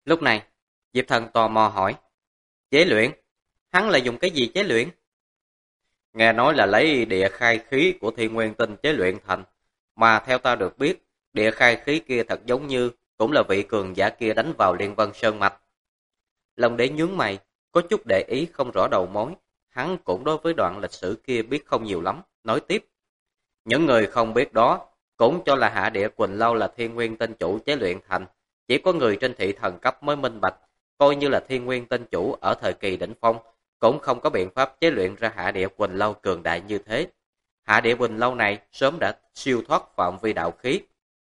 Lúc này, Diệp Thần tò mò hỏi, chế luyện? Hắn là dùng cái gì chế luyện? Nghe nói là lấy địa khai khí của thiên nguyên tinh chế luyện thành, mà theo ta được biết, địa khai khí kia thật giống như cũng là vị cường giả kia đánh vào Liên Vân Sơn Mạch. Long Đế nhướng mày, có chút để ý không rõ đầu mối, hắn cũng đối với đoạn lịch sử kia biết không nhiều lắm, nói tiếp. Những người không biết đó, cũng cho là Hạ Địa Quỳnh Lâu là thiên nguyên tinh chủ chế luyện thành, chỉ có người trên thị thần cấp mới minh bạch, coi như là thiên nguyên tinh chủ ở thời kỳ đỉnh phong, cũng không có biện pháp chế luyện ra Hạ Địa Quỳnh Lâu cường đại như thế. Hạ Địa Quỳnh Lâu này sớm đã siêu thoát phạm vi đạo khí.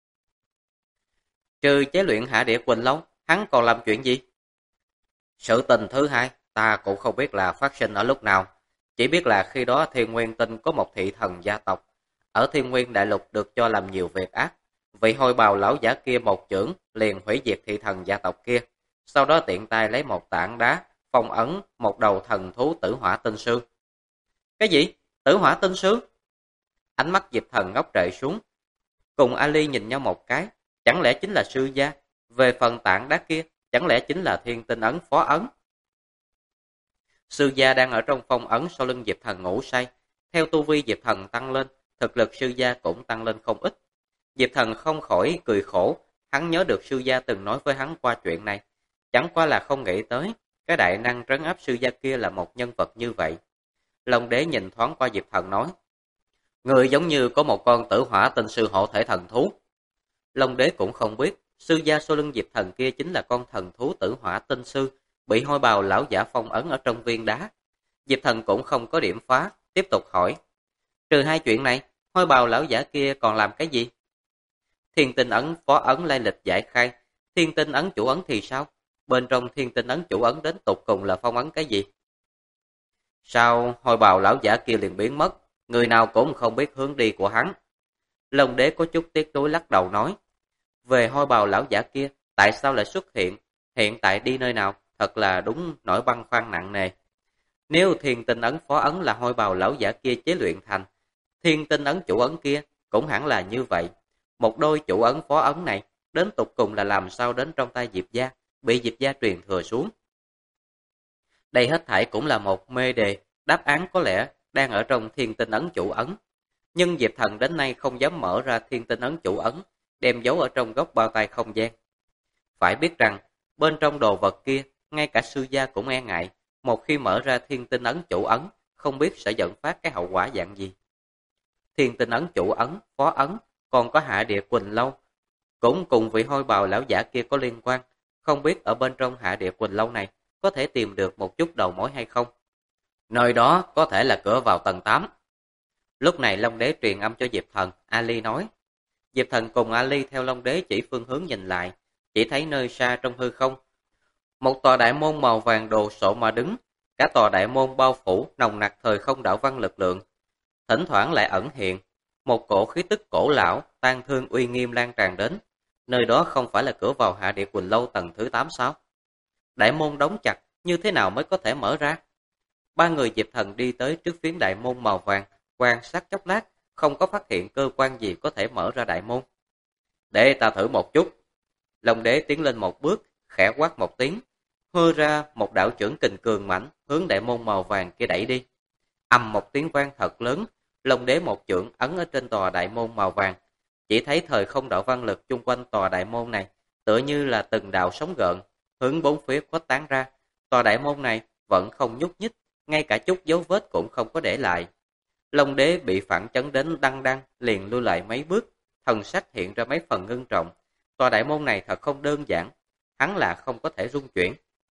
Trừ chế luyện Hạ Địa Quỳnh Lâu, hắn còn làm chuyện gì? Sự tình thứ hai, ta cũng không biết là phát sinh ở lúc nào, chỉ biết là khi đó Thiên Nguyên Tinh có một thị thần gia tộc, ở Thiên Nguyên Đại Lục được cho làm nhiều việc ác, vị hôi bào lão giả kia một chưởng liền hủy diệt thị thần gia tộc kia, sau đó tiện tay lấy một tảng đá, phong ấn một đầu thần thú tử hỏa tinh sư. Cái gì? Tử hỏa tinh sư? Ánh mắt Diệp Thần ngốc trệ xuống, cùng Ali nhìn nhau một cái, chẳng lẽ chính là sư gia? Về phần tảng đá kia, chẳng lẽ chính là thiên tinh ấn phó ấn? Sư gia đang ở trong phong ấn sau lưng Diệp Thần ngủ say. Theo tu vi Diệp Thần tăng lên, thực lực sư gia cũng tăng lên không ít. Diệp Thần không khỏi cười khổ, hắn nhớ được sư gia từng nói với hắn qua chuyện này. Chẳng qua là không nghĩ tới, cái đại năng trấn áp sư gia kia là một nhân vật như vậy. Long Đế nhìn thoáng qua Diệp Thần nói, người giống như có một con tử hỏa tinh sư hộ thể thần thú. Long Đế cũng không biết, sư gia sau lưng Diệp Thần kia chính là con thần thú tử hỏa tinh sư, bị hôi bào lão giả phong ấn ở trong viên đá. Diệp Thần cũng không có điểm phá, tiếp tục hỏi, trừ hai chuyện này, hôi bào lão giả kia còn làm cái gì? Thiên tinh ấn phó ấn lai lịch giải khai, thiên tinh ấn chủ ấn thì sao? Bên trong thiên tinh ấn chủ ấn đến tục cùng là phong ấn cái gì? Sao hôi bào lão giả kia liền biến mất, người nào cũng không biết hướng đi của hắn. Long Đế có chút tiếc nuối lắc đầu nói, về hôi bào lão giả kia, tại sao lại xuất hiện tại đi nơi nào, thật là đúng nỗi băn khoăn nặng nề. Nếu thiên tinh ấn phó ấn là hôi bào lão giả kia chế luyện thành, thiên tinh ấn chủ ấn kia cũng hẳn là như vậy. Một đôi chủ ấn phó ấn này, đến tục cùng là làm sao đến trong tay Diệp gia, bị Diệp gia truyền thừa xuống. Đây hết thảy cũng là một mê đề, đáp án có lẽ đang ở trong thiên tinh ấn chủ ấn. Nhưng Diệp Thần đến nay không dám mở ra thiên tinh ấn chủ ấn, đem giấu ở trong góc bao tay không gian. Phải biết rằng, bên trong đồ vật kia, ngay cả sư gia cũng e ngại, một khi mở ra thiên tinh ấn chủ ấn, không biết sẽ dẫn phát cái hậu quả dạng gì. Thiên tinh ấn chủ ấn, phó ấn, còn có Hạ Địa Quỳnh Lâu, cũng cùng vị hôi bào lão giả kia có liên quan, không biết ở bên trong Hạ Địa Quỳnh Lâu này có thể tìm được một chút đầu mối hay không. Nơi đó có thể là cửa vào tầng 8. Lúc này Long Đế truyền âm cho Diệp Thần, Ali nói. Diệp Thần cùng Ali theo Long Đế chỉ phương hướng nhìn lại, chỉ thấy nơi xa trong hư không, một tòa đại môn màu vàng đồ sộ mà đứng, cả tòa đại môn bao phủ nồng nặc thời không đạo văn lực lượng, thỉnh thoảng lại ẩn hiện một cổ khí tức cổ lão, tang thương uy nghiêm lan tràn đến. Nơi đó không phải là cửa vào Hạ Địa Quỳnh Lâu tầng thứ 8 sao? Đại môn đóng chặt, như thế nào mới có thể mở ra? Ba người Diệp Thần đi tới trước phiến đại môn màu vàng, quan sát chốc lát, không có phát hiện cơ quan gì có thể mở ra đại môn. Để ta thử một chút. Long Đế tiến lên một bước, khẽ quát một tiếng, hơ ra một đạo chưởng kình cường mãnh hướng đại môn màu vàng kia đẩy đi. Ầm một tiếng vang thật lớn, Long Đế một chưởng ấn ở trên tòa đại môn màu vàng. Chỉ thấy thời không đạo văn lực chung quanh tòa đại môn này, tựa như là từng đạo sóng gợn, hướng bốn phía khuếch tán ra. Tòa đại môn này vẫn không nhúc nhích, ngay cả chút dấu vết cũng không có để lại. Long Đế bị phản chấn đến đăng đăng, liền lui lại mấy bước, thần sắc hiện ra mấy phần ngưng trọng. Tòa đại môn này thật không đơn giản, hắn là không có thể rung chuyển.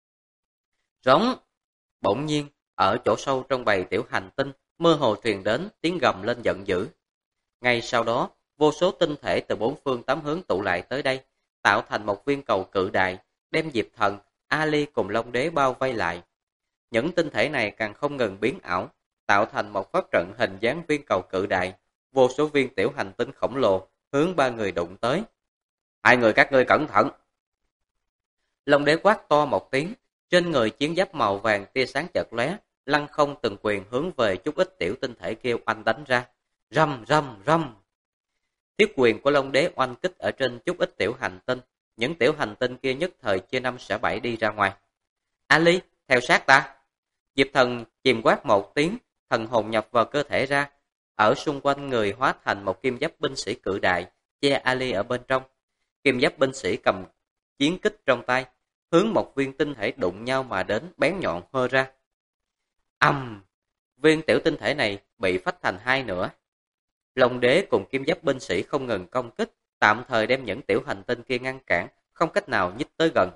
Rống! Bỗng nhiên, ở chỗ sâu trong bầy tiểu hành tinh, mơ hồ truyền đến tiếng gầm lên giận dữ. Ngay sau đó, vô số tinh thể từ bốn phương tám hướng tụ lại tới đây, tạo thành một viên cầu cự đại, đem Diệp Thần, Ali cùng Long Đế bao vây lại. Những tinh thể này càng không ngừng biến ảo, tạo thành một pháp trận hình dáng viên cầu cự đại, vô số viên tiểu hành tinh khổng lồ hướng ba người đụng tới. Hai người các ngươi cẩn thận! Long Đế quát to một tiếng, trên người chiến giáp màu vàng tia sáng chợt lóe, lăng không từng quyền hướng về chút ít tiểu tinh thể kia oanh đánh ra. Rầm rầm rầm! Thiết quyền của Long Đế oanh kích ở trên chút ít tiểu hành tinh, những tiểu hành tinh kia nhất thời chia năm xẻ bảy đi ra ngoài. Ali, theo sát ta. Diệp Thần chìm quát một tiếng, thần hồn nhập vào cơ thể ra, ở xung quanh người hóa thành một kim giáp binh sĩ cự đại, che Ali ở bên trong. Kim giáp binh sĩ cầm chiến kích trong tay, hướng một viên tinh thể đụng nhau mà đến, bén nhọn hơ ra. Viên tiểu tinh thể này bị phách thành hai nửa. Long đế cùng kim giáp binh sĩ không ngừng công kích, tạm thời đem những tiểu hành tinh kia ngăn cản, không cách nào nhích tới gần.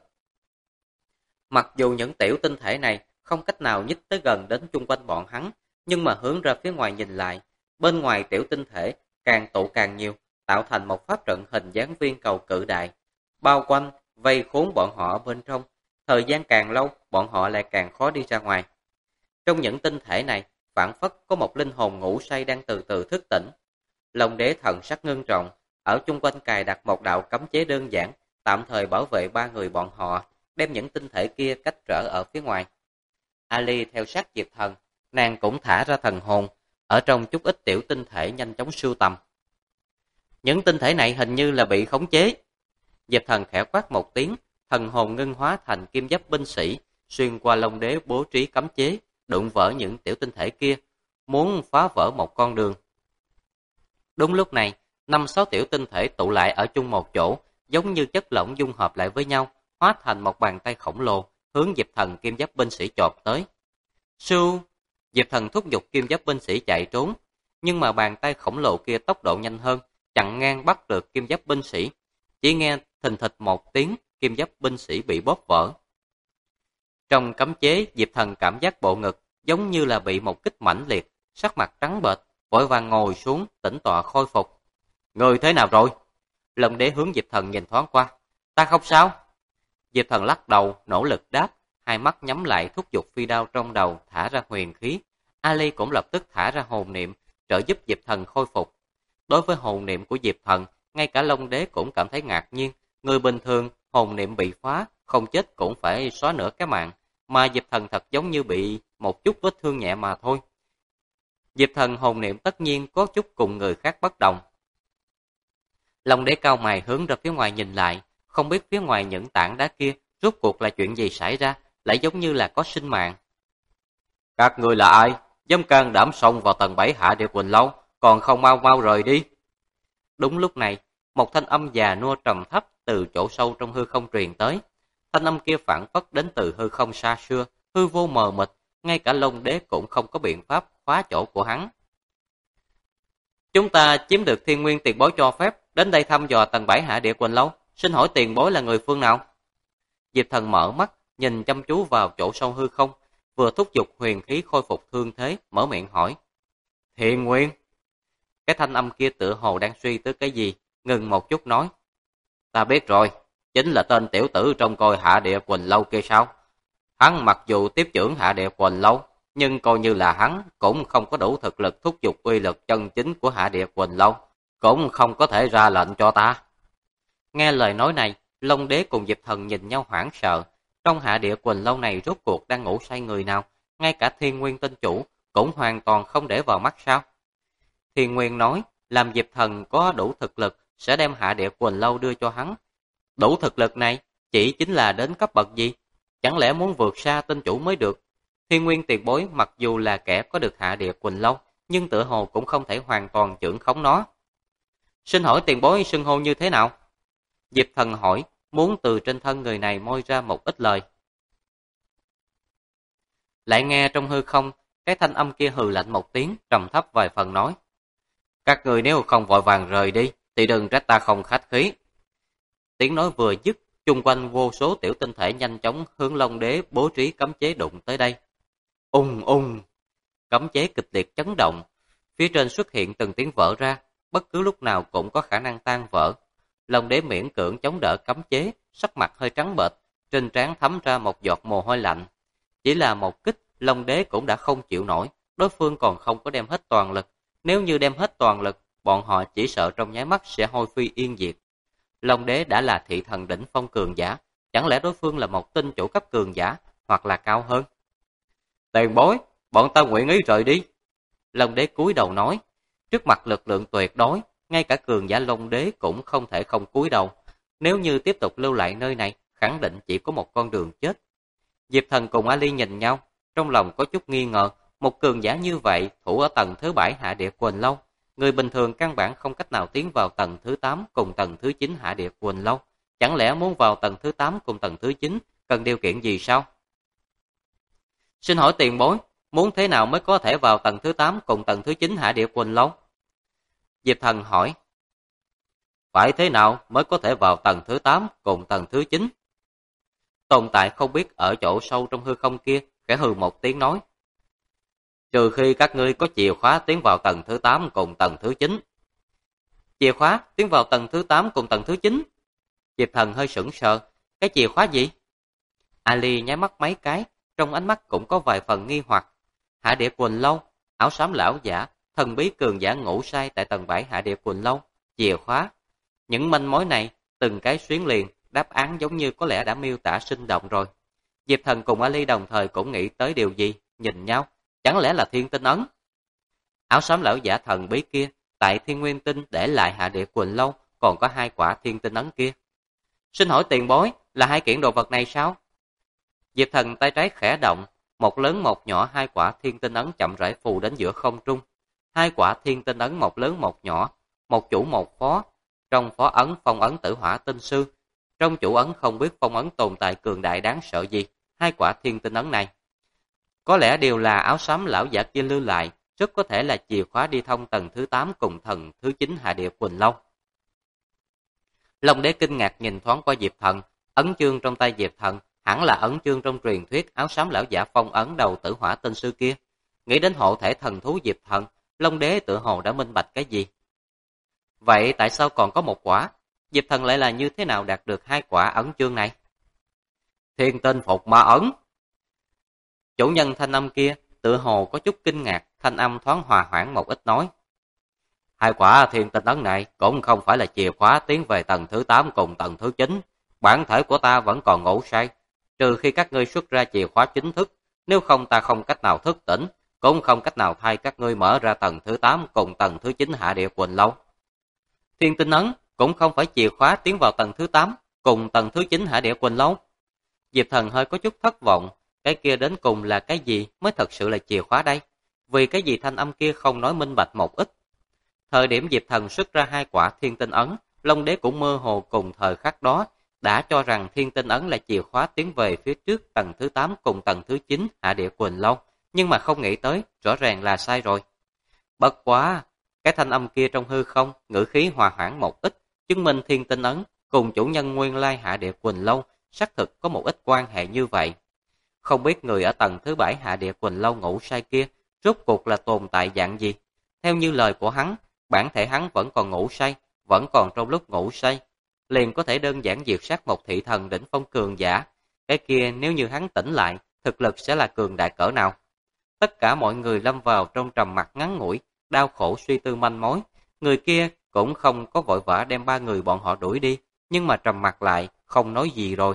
Mặc dù những tiểu tinh thể này không cách nào nhích tới gần đến chung quanh bọn hắn, nhưng mà hướng ra phía ngoài nhìn lại, bên ngoài tiểu tinh thể càng tụ càng nhiều, tạo thành một pháp trận hình dáng viên cầu cự đại, bao quanh, vây khốn bọn họ ở bên trong. Thời gian càng lâu, bọn họ lại càng khó đi ra ngoài. Trong những tinh thể này, phảng phất có một linh hồn ngủ say đang từ từ thức tỉnh. Long đế thần sắc ngưng trọng, ở chung quanh cài đặt một đạo cấm chế đơn giản, tạm thời bảo vệ ba người bọn họ, đem những tinh thể kia cách trở ở phía ngoài. Ali theo sát Diệp Thần, nàng cũng thả ra thần hồn, ở trong chút ít tiểu tinh thể nhanh chóng sưu tầm. Những tinh thể này hình như là bị khống chế. Diệp Thần khẽ quát một tiếng, thần hồn ngưng hóa thành kim giáp binh sĩ, xuyên qua Long đế bố trí cấm chế, đụng vỡ những tiểu tinh thể kia, muốn phá vỡ một con đường. Đúng lúc này, 5-6 tiểu tinh thể tụ lại ở chung một chỗ, giống như chất lỏng dung hợp lại với nhau, hóa thành một bàn tay khổng lồ, hướng Diệp Thần kim giáp binh sĩ chộp tới. Sưu! Diệp Thần thúc giục kim giáp binh sĩ chạy trốn, nhưng mà bàn tay khổng lồ kia tốc độ nhanh hơn, chặn ngang bắt được kim giáp binh sĩ. Chỉ nghe thình thịch một tiếng, kim giáp binh sĩ bị bóp vỡ. Trong cấm chế, Diệp Thần cảm giác bộ ngực giống như là bị một kích mãnh liệt, sắc mặt trắng bệch, vội vàng ngồi xuống, tĩnh tọa khôi phục. Người thế nào rồi? Long đế hướng Diệp Thần nhìn thoáng qua. Ta không sao. Diệp Thần lắc đầu, nỗ lực đáp, hai mắt nhắm lại thúc giục phi đao trong đầu, thả ra huyền khí. Ali cũng lập tức thả ra hồn niệm, trợ giúp Diệp Thần khôi phục. Đối với hồn niệm của Diệp Thần, ngay cả Long đế cũng cảm thấy ngạc nhiên. Người bình thường, hồn niệm bị phá, không chết cũng phải xóa nửa cái mạng, mà Diệp Thần thật giống như bị một chút vết thương nhẹ mà thôi. Diệp Thần hồn niệm tất nhiên có chút cùng người khác bất đồng. Long đế cao mày hướng ra phía ngoài nhìn lại, không biết phía ngoài những tảng đá kia rốt cuộc là chuyện gì xảy ra, lại giống như là có sinh mạng. Các người là ai? Dám can đảm xông vào tầng 7 Hạ Địa Quỳnh Lâu, còn không mau mau rời đi. Đúng lúc này, một thanh âm già nua trầm thấp từ chỗ sâu trong hư không truyền tới. Thanh âm kia phản phất đến từ hư không xa xưa, hư vô mờ mịt, ngay cả Long đế cũng không có biện pháp khóa chỗ của hắn. Chúng ta chiếm được Thiên Nguyên tiền bối cho phép, đến đây thăm dò tầng 7 Hạ Địa Quỳnh Lâu, xin hỏi tiền bối là người phương nào? Diệp Thần mở mắt, nhìn chăm chú vào chỗ sâu hư không, vừa thúc giục huyền khí khôi phục thương thế, mở miệng hỏi. Thiên Nguyên? Cái thanh âm kia tựa hồ đang suy tới cái gì, ngừng một chút nói. Ta biết rồi, chính là tên tiểu tử trong coi Hạ Địa Quỳnh Lâu kia sao? Hắn mặc dù tiếp trưởng Hạ Địa Quỳnh Lâu, nhưng coi như là hắn cũng không có đủ thực lực thúc giục uy lực chân chính của Hạ Địa Quỳnh Lâu, cũng không có thể ra lệnh cho ta. Nghe lời nói này, Long đế cùng Diệp Thần nhìn nhau hoảng sợ. Trong Hạ Địa Quỳnh Lâu này rốt cuộc đang ngủ say người nào, ngay cả Thiên Nguyên tinh chủ cũng hoàn toàn không để vào mắt sao? Thiên Nguyên nói, làm Diệp Thần có đủ thực lực sẽ đem Hạ Địa Quỳnh Lâu đưa cho hắn. Đủ thực lực này chỉ chính là đến cấp bậc gì? Chẳng lẽ muốn vượt xa tinh chủ mới được? Thiên Nguyên tiền bối mặc dù là kẻ có được Hạ Địa Quỳnh Lâu, nhưng tựa hồ cũng không thể hoàn toàn trưởng khống nó. Xin hỏi tiền bối xưng hô như thế nào? Diệp Thần hỏi, muốn từ trên thân người này moi ra một ít lời. Lại nghe trong hư không, cái thanh âm kia hừ lạnh một tiếng, trầm thấp vài phần nói. Các người nếu không vội vàng rời đi, thì đừng trách ta không khách khí. Tiếng nói vừa dứt, chung quanh vô số tiểu tinh thể nhanh chóng hướng Long đế bố trí cấm chế đụng tới đây. Ung. Cấm chế kịch liệt chấn động, phía trên xuất hiện từng tiếng vỡ ra, bất cứ lúc nào cũng có khả năng tan vỡ. Long đế miễn cưỡng chống đỡ cấm chế, sắc mặt hơi trắng bệch, trên trán thấm ra một giọt mồ hôi lạnh. Chỉ là một kích, Long đế cũng đã không chịu nổi, đối phương còn không có đem hết toàn lực. Nếu như đem hết toàn lực, bọn họ chỉ sợ trong nháy mắt sẽ hôi phi yên diệt. Long đế đã là thị thần đỉnh phong cường giả, chẳng lẽ đối phương là một tinh chủ cấp cường giả, hoặc là cao hơn? Tiền bối, bọn ta nguyện ý rời đi. Long đế cúi đầu nói, trước mặt lực lượng tuyệt đối, ngay cả cường giả Long đế cũng không thể không cúi đầu. Nếu như tiếp tục lưu lại nơi này, khẳng định chỉ có một con đường chết. Diệp Thần cùng Ali nhìn nhau, trong lòng có chút nghi ngờ, một cường giả như vậy thủ ở tầng thứ 7 Hạ Địa Quỳnh Lâu, người bình thường căn bản không cách nào tiến vào tầng thứ 8 cùng tầng thứ 9 Hạ Địa Quỳnh Lâu. Chẳng lẽ muốn vào tầng thứ 8 cùng tầng thứ 9 cần điều kiện gì sao? Xin hỏi tiền bối, muốn thế nào mới có thể vào tầng thứ 8 cùng tầng thứ 9 Hạ Địa Quỳnh Lâu? Diệp Thần hỏi. Phải thế nào mới có thể vào tầng thứ 8 cùng tầng thứ 9? Tồn tại không biết ở chỗ sâu trong hư không kia, khẽ hừ một tiếng nói. Trừ khi các ngươi có chìa khóa tiến vào tầng thứ 8 cùng tầng thứ 9. Chìa khóa tiến vào tầng thứ 8 cùng tầng thứ 9? Diệp Thần hơi sững sờ. Cái chìa khóa gì? Ali nháy mắt mấy cái, trong ánh mắt cũng có vài phần nghi hoặc. Hạ Địa Quỳnh Lâu, áo xám lão giả, thần bí cường giả ngủ say tại tầng 7 Hạ Địa Quỳnh Lâu, chìa khóa. Những manh mối này, từng cái xuyến liền, đáp án giống như có lẽ đã miêu tả sinh động rồi. Diệp Thần cùng Ali đồng thời cũng nghĩ tới điều gì, nhìn nhau, chẳng lẽ là thiên tinh ấn? Áo xám lão giả thần bí kia, tại Thiên Nguyên Tinh để lại Hạ Địa Quỳnh Lâu, còn có 2 quả thiên tinh ấn kia. Xin hỏi tiền bối, là 2 kiện đồ vật này sao? Diệp Thần tay trái khẽ động, một lớn một nhỏ 2 quả thiên tinh ấn chậm rãi phù đến giữa không trung. 2 quả thiên tinh ấn một lớn một nhỏ, một chủ một phó. Trong phó ấn phong ấn Tử Hỏa Tinh Sư, trong chủ ấn không biết phong ấn tồn tại cường đại đáng sợ gì. 2 quả thiên tinh ấn này có lẽ đều là áo xám lão giả kia lưu lại, rất có thể là chìa khóa đi thông tầng thứ 8 cùng tầng thứ 9 Hạ Địa Quỳnh Lâu. Long Đế kinh ngạc nhìn thoáng qua Diệp Thần, ấn chương trong tay Diệp Thần hẳn là ấn chương trong truyền thuyết áo xám lão giả phong ấn đầu Tử Hỏa Tinh Sư kia. Nghĩ đến hộ thể thần thú Diệp Thần, Long Đế tự hồ đã minh bạch cái gì. Vậy tại sao còn có một quả? Diệp Thần lại là như thế nào đạt được 2 quả ấn chương này? Thiên tinh phục ma ấn. Chủ nhân thanh âm kia tự hồ có chút kinh ngạc, thanh âm thoáng hòa hoãn một ít nói. 2 quả thiên tinh ấn này cũng không phải là chìa khóa tiến về tầng thứ 8 cùng tầng thứ 9. Bản thể của ta vẫn còn ngủ say, trừ khi các ngươi xuất ra chìa khóa chính thức, nếu không ta không cách nào thức tỉnh, cũng không cách nào thay các ngươi mở ra tầng thứ 8 cùng tầng thứ 9 Hạ Địa Quỳnh Lâu. Thiên tinh ấn cũng không phải chìa khóa tiến vào tầng thứ 8 cùng tầng thứ 9 Hạ Địa Quỳnh Lâu. Diệp Thần hơi có chút thất vọng, cái kia đến cùng là cái gì mới thật sự là chìa khóa đây? Vì cái gì thanh âm kia không nói minh bạch một ít? Thời điểm Diệp Thần xuất ra 2 quả thiên tinh ấn, Long Đế cũng mơ hồ cùng thời khắc đó đã cho rằng thiên tinh ấn là chìa khóa tiến về phía trước tầng thứ 8 cùng tầng thứ 9 Hạ Địa Quỳnh Lâu, nhưng mà không nghĩ tới, rõ ràng là sai rồi. Bất quá, cái thanh âm kia trong hư không, ngữ khí hòa hoãn một ít, chứng minh thiên tinh ấn cùng chủ nhân nguyên lai Hạ Địa Quỳnh Lâu xác thực có một ít quan hệ như vậy. Không biết người ở tầng thứ 7 Hạ Địa Quỳnh Lâu ngủ say kia rốt cuộc là tồn tại dạng gì? Theo như lời của hắn, bản thể hắn vẫn còn ngủ say, vẫn còn trong lúc ngủ say, liền có thể đơn giản diệt sát một thị thần đỉnh phong cường giả. Cái kia nếu như hắn tỉnh lại, thực lực sẽ là cường đại cỡ nào? Tất cả mọi người lâm vào trong trầm mặc ngắn ngủi, đau khổ suy tư manh mối. Người kia cũng không có vội vã đem 3 người bọn họ đuổi đi, nhưng mà trầm mặc lại, không nói gì rồi.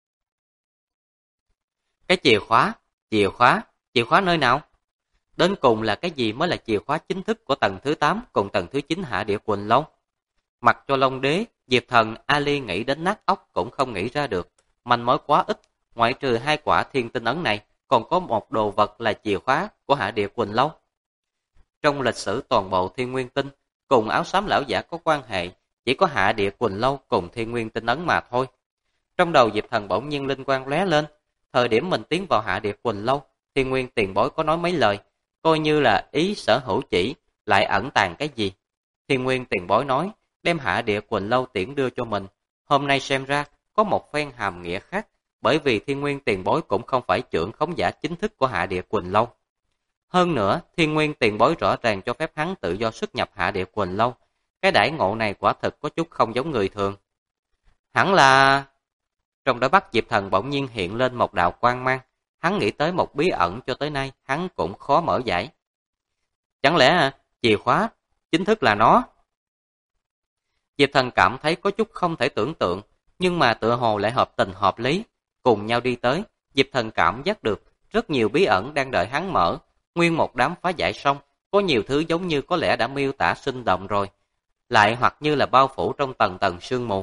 Cái chìa khóa nơi nào? Đến cùng là cái gì mới là chìa khóa chính thức của tầng thứ 8 cùng tầng thứ 9 Hạ Địa Quỳnh Lâu? Mặc cho Long Đế, Diệp Thần, Ali nghĩ đến nát óc cũng không nghĩ ra được. Manh mối quá ít, ngoại trừ 2 quả thiên tinh ấn này, còn có một đồ vật là chìa khóa của Hạ Địa Quỳnh Lâu. Trong lịch sử toàn bộ Thiên Nguyên Tinh, cùng áo xám lão giả có quan hệ, chỉ có Hạ Địa Quỳnh Lâu cùng Thiên Nguyên Tinh ấn mà thôi. Trong đầu Diệp Thần bỗng nhiên linh quang lóe lên, thời điểm mình tiến vào Hạ Địa Quỳnh Lâu, Thiên Nguyên tiền bối có nói mấy lời, coi như là ý sở hữu chỉ, lại ẩn tàng cái gì. Thiên Nguyên tiền bối nói, đem Hạ Địa Quỳnh Lâu tiễn đưa cho mình. Hôm nay xem ra, có một phen hàm nghĩa khác, bởi vì Thiên Nguyên tiền bối cũng không phải trưởng khống giả chính thức của Hạ Địa Quỳnh Lâu. Hơn nữa, Thiên Nguyên tiền bối rõ ràng cho phép hắn tự do xuất nhập Hạ Địa Quỳnh Lâu. Cái đãi ngộ này quả thực có chút không giống người thường. Hẳn là... Trong đôi mắt Diệp Thần bỗng nhiên hiện lên một đạo quang mang. Hắn nghĩ tới một bí ẩn cho tới nay, hắn cũng khó mở giải. Chẳng lẽ chìa khóa chính thức là nó? Diệp Thần cảm thấy có chút không thể tưởng tượng, nhưng mà tựa hồ lại hợp tình hợp lý. Cùng nhau đi tới, Diệp Thần cảm giác được rất nhiều bí ẩn đang đợi hắn mở. Nguyên một đám phá giải xong, có nhiều thứ giống như có lẽ đã miêu tả sinh động rồi, lại hoặc như là bao phủ trong tầng tầng sương mù.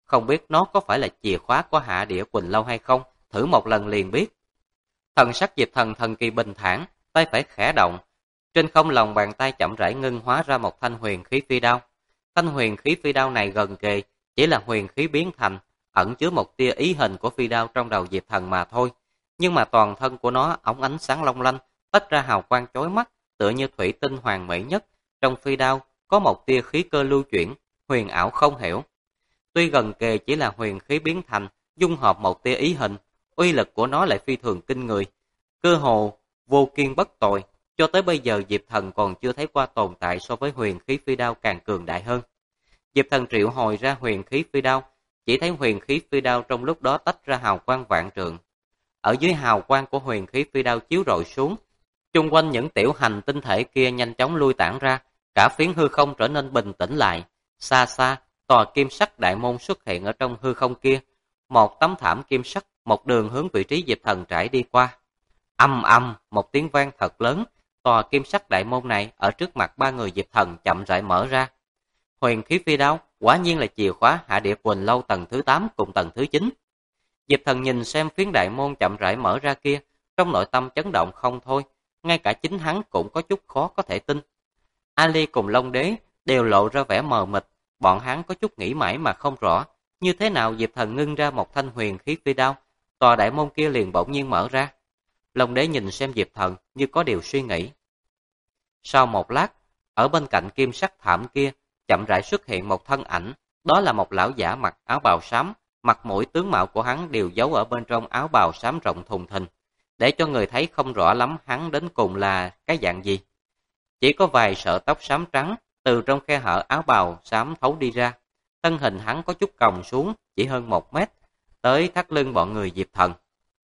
không biết nó có phải là chìa khóa của Hạ Địa Quỳnh Lâu hay không, thử một lần liền biết. Thần sắc Diệp Thần thần kỳ bình thản, tay phải khẽ động, trên không lòng bàn tay chậm rãi ngưng hóa ra một thanh huyền khí phi đao. Thanh huyền khí phi đao này gần kề, chỉ là huyền khí biến thành, ẩn chứa một tia ý hình của phi đao trong đầu Diệp Thần mà thôi. Nhưng mà toàn thân của nó óng ánh sáng long lanh, tách ra hào quang chói mắt, tựa như thủy tinh hoàn mỹ nhất. Trong phi đao có một tia khí cơ lưu chuyển, huyền ảo không hiểu. Tuy gần kề chỉ là huyền khí biến thành, dung hợp một tia ý hình, uy lực của nó lại phi thường kinh người. Cơ hồ vô kiên bất tồi, cho tới bây giờ Diệp Thần còn chưa thấy qua tồn tại so với huyền khí phi đao càng cường đại hơn. Diệp Thần triệu hồi ra huyền khí phi đao, chỉ thấy huyền khí phi đao trong lúc đó tách ra hào quang vạn trượng. Ở dưới hào quang của huyền khí phi đao chiếu rọi xuống, chung quanh những tiểu hành tinh thể kia nhanh chóng lui tản ra, cả phiến hư không trở nên bình tĩnh lại. Xa xa, tòa kim sắc đại môn xuất hiện ở trong hư không kia, một tấm thảm kim sắc, một đường hướng vị trí Diệp Thần trải đi qua. Ầm ầm, một tiếng vang thật lớn, tòa kim sắc đại môn này ở trước mặt ba người Diệp Thần chậm rãi mở ra. Huyền khí phi đao quả nhiên là chìa khóa Hạ Địa Quỳnh Lâu tầng thứ 8 cùng tầng thứ 9. Diệp Thần nhìn xem phiến đại môn chậm rãi mở ra kia, trong nội tâm chấn động không thôi, ngay cả chính hắn cũng có chút khó có thể tin. Ali cùng Long Đế đều lộ ra vẻ mờ mịt, bọn hắn có chút nghĩ mãi mà không rõ, như thế nào Diệp Thần ngưng ra một thanh huyền khí phi đao, tòa đại môn kia liền bỗng nhiên mở ra. Long Đế nhìn xem Diệp Thần như có điều suy nghĩ. Sau một lát, ở bên cạnh kim sắc thảm kia, chậm rãi xuất hiện một thân ảnh, đó là một lão giả mặc áo bào xám, mặt mũi tướng mạo của hắn đều giấu ở bên trong áo bào xám rộng thùng thình, để cho người thấy không rõ lắm hắn đến cùng là cái dạng gì. Chỉ có vài sợi tóc xám trắng từ trong khe hở áo bào xám thấu đi ra, thân hình hắn có chút còng xuống, chỉ hơn 1 mét, tới thắt lưng bọn người Diệp Thần.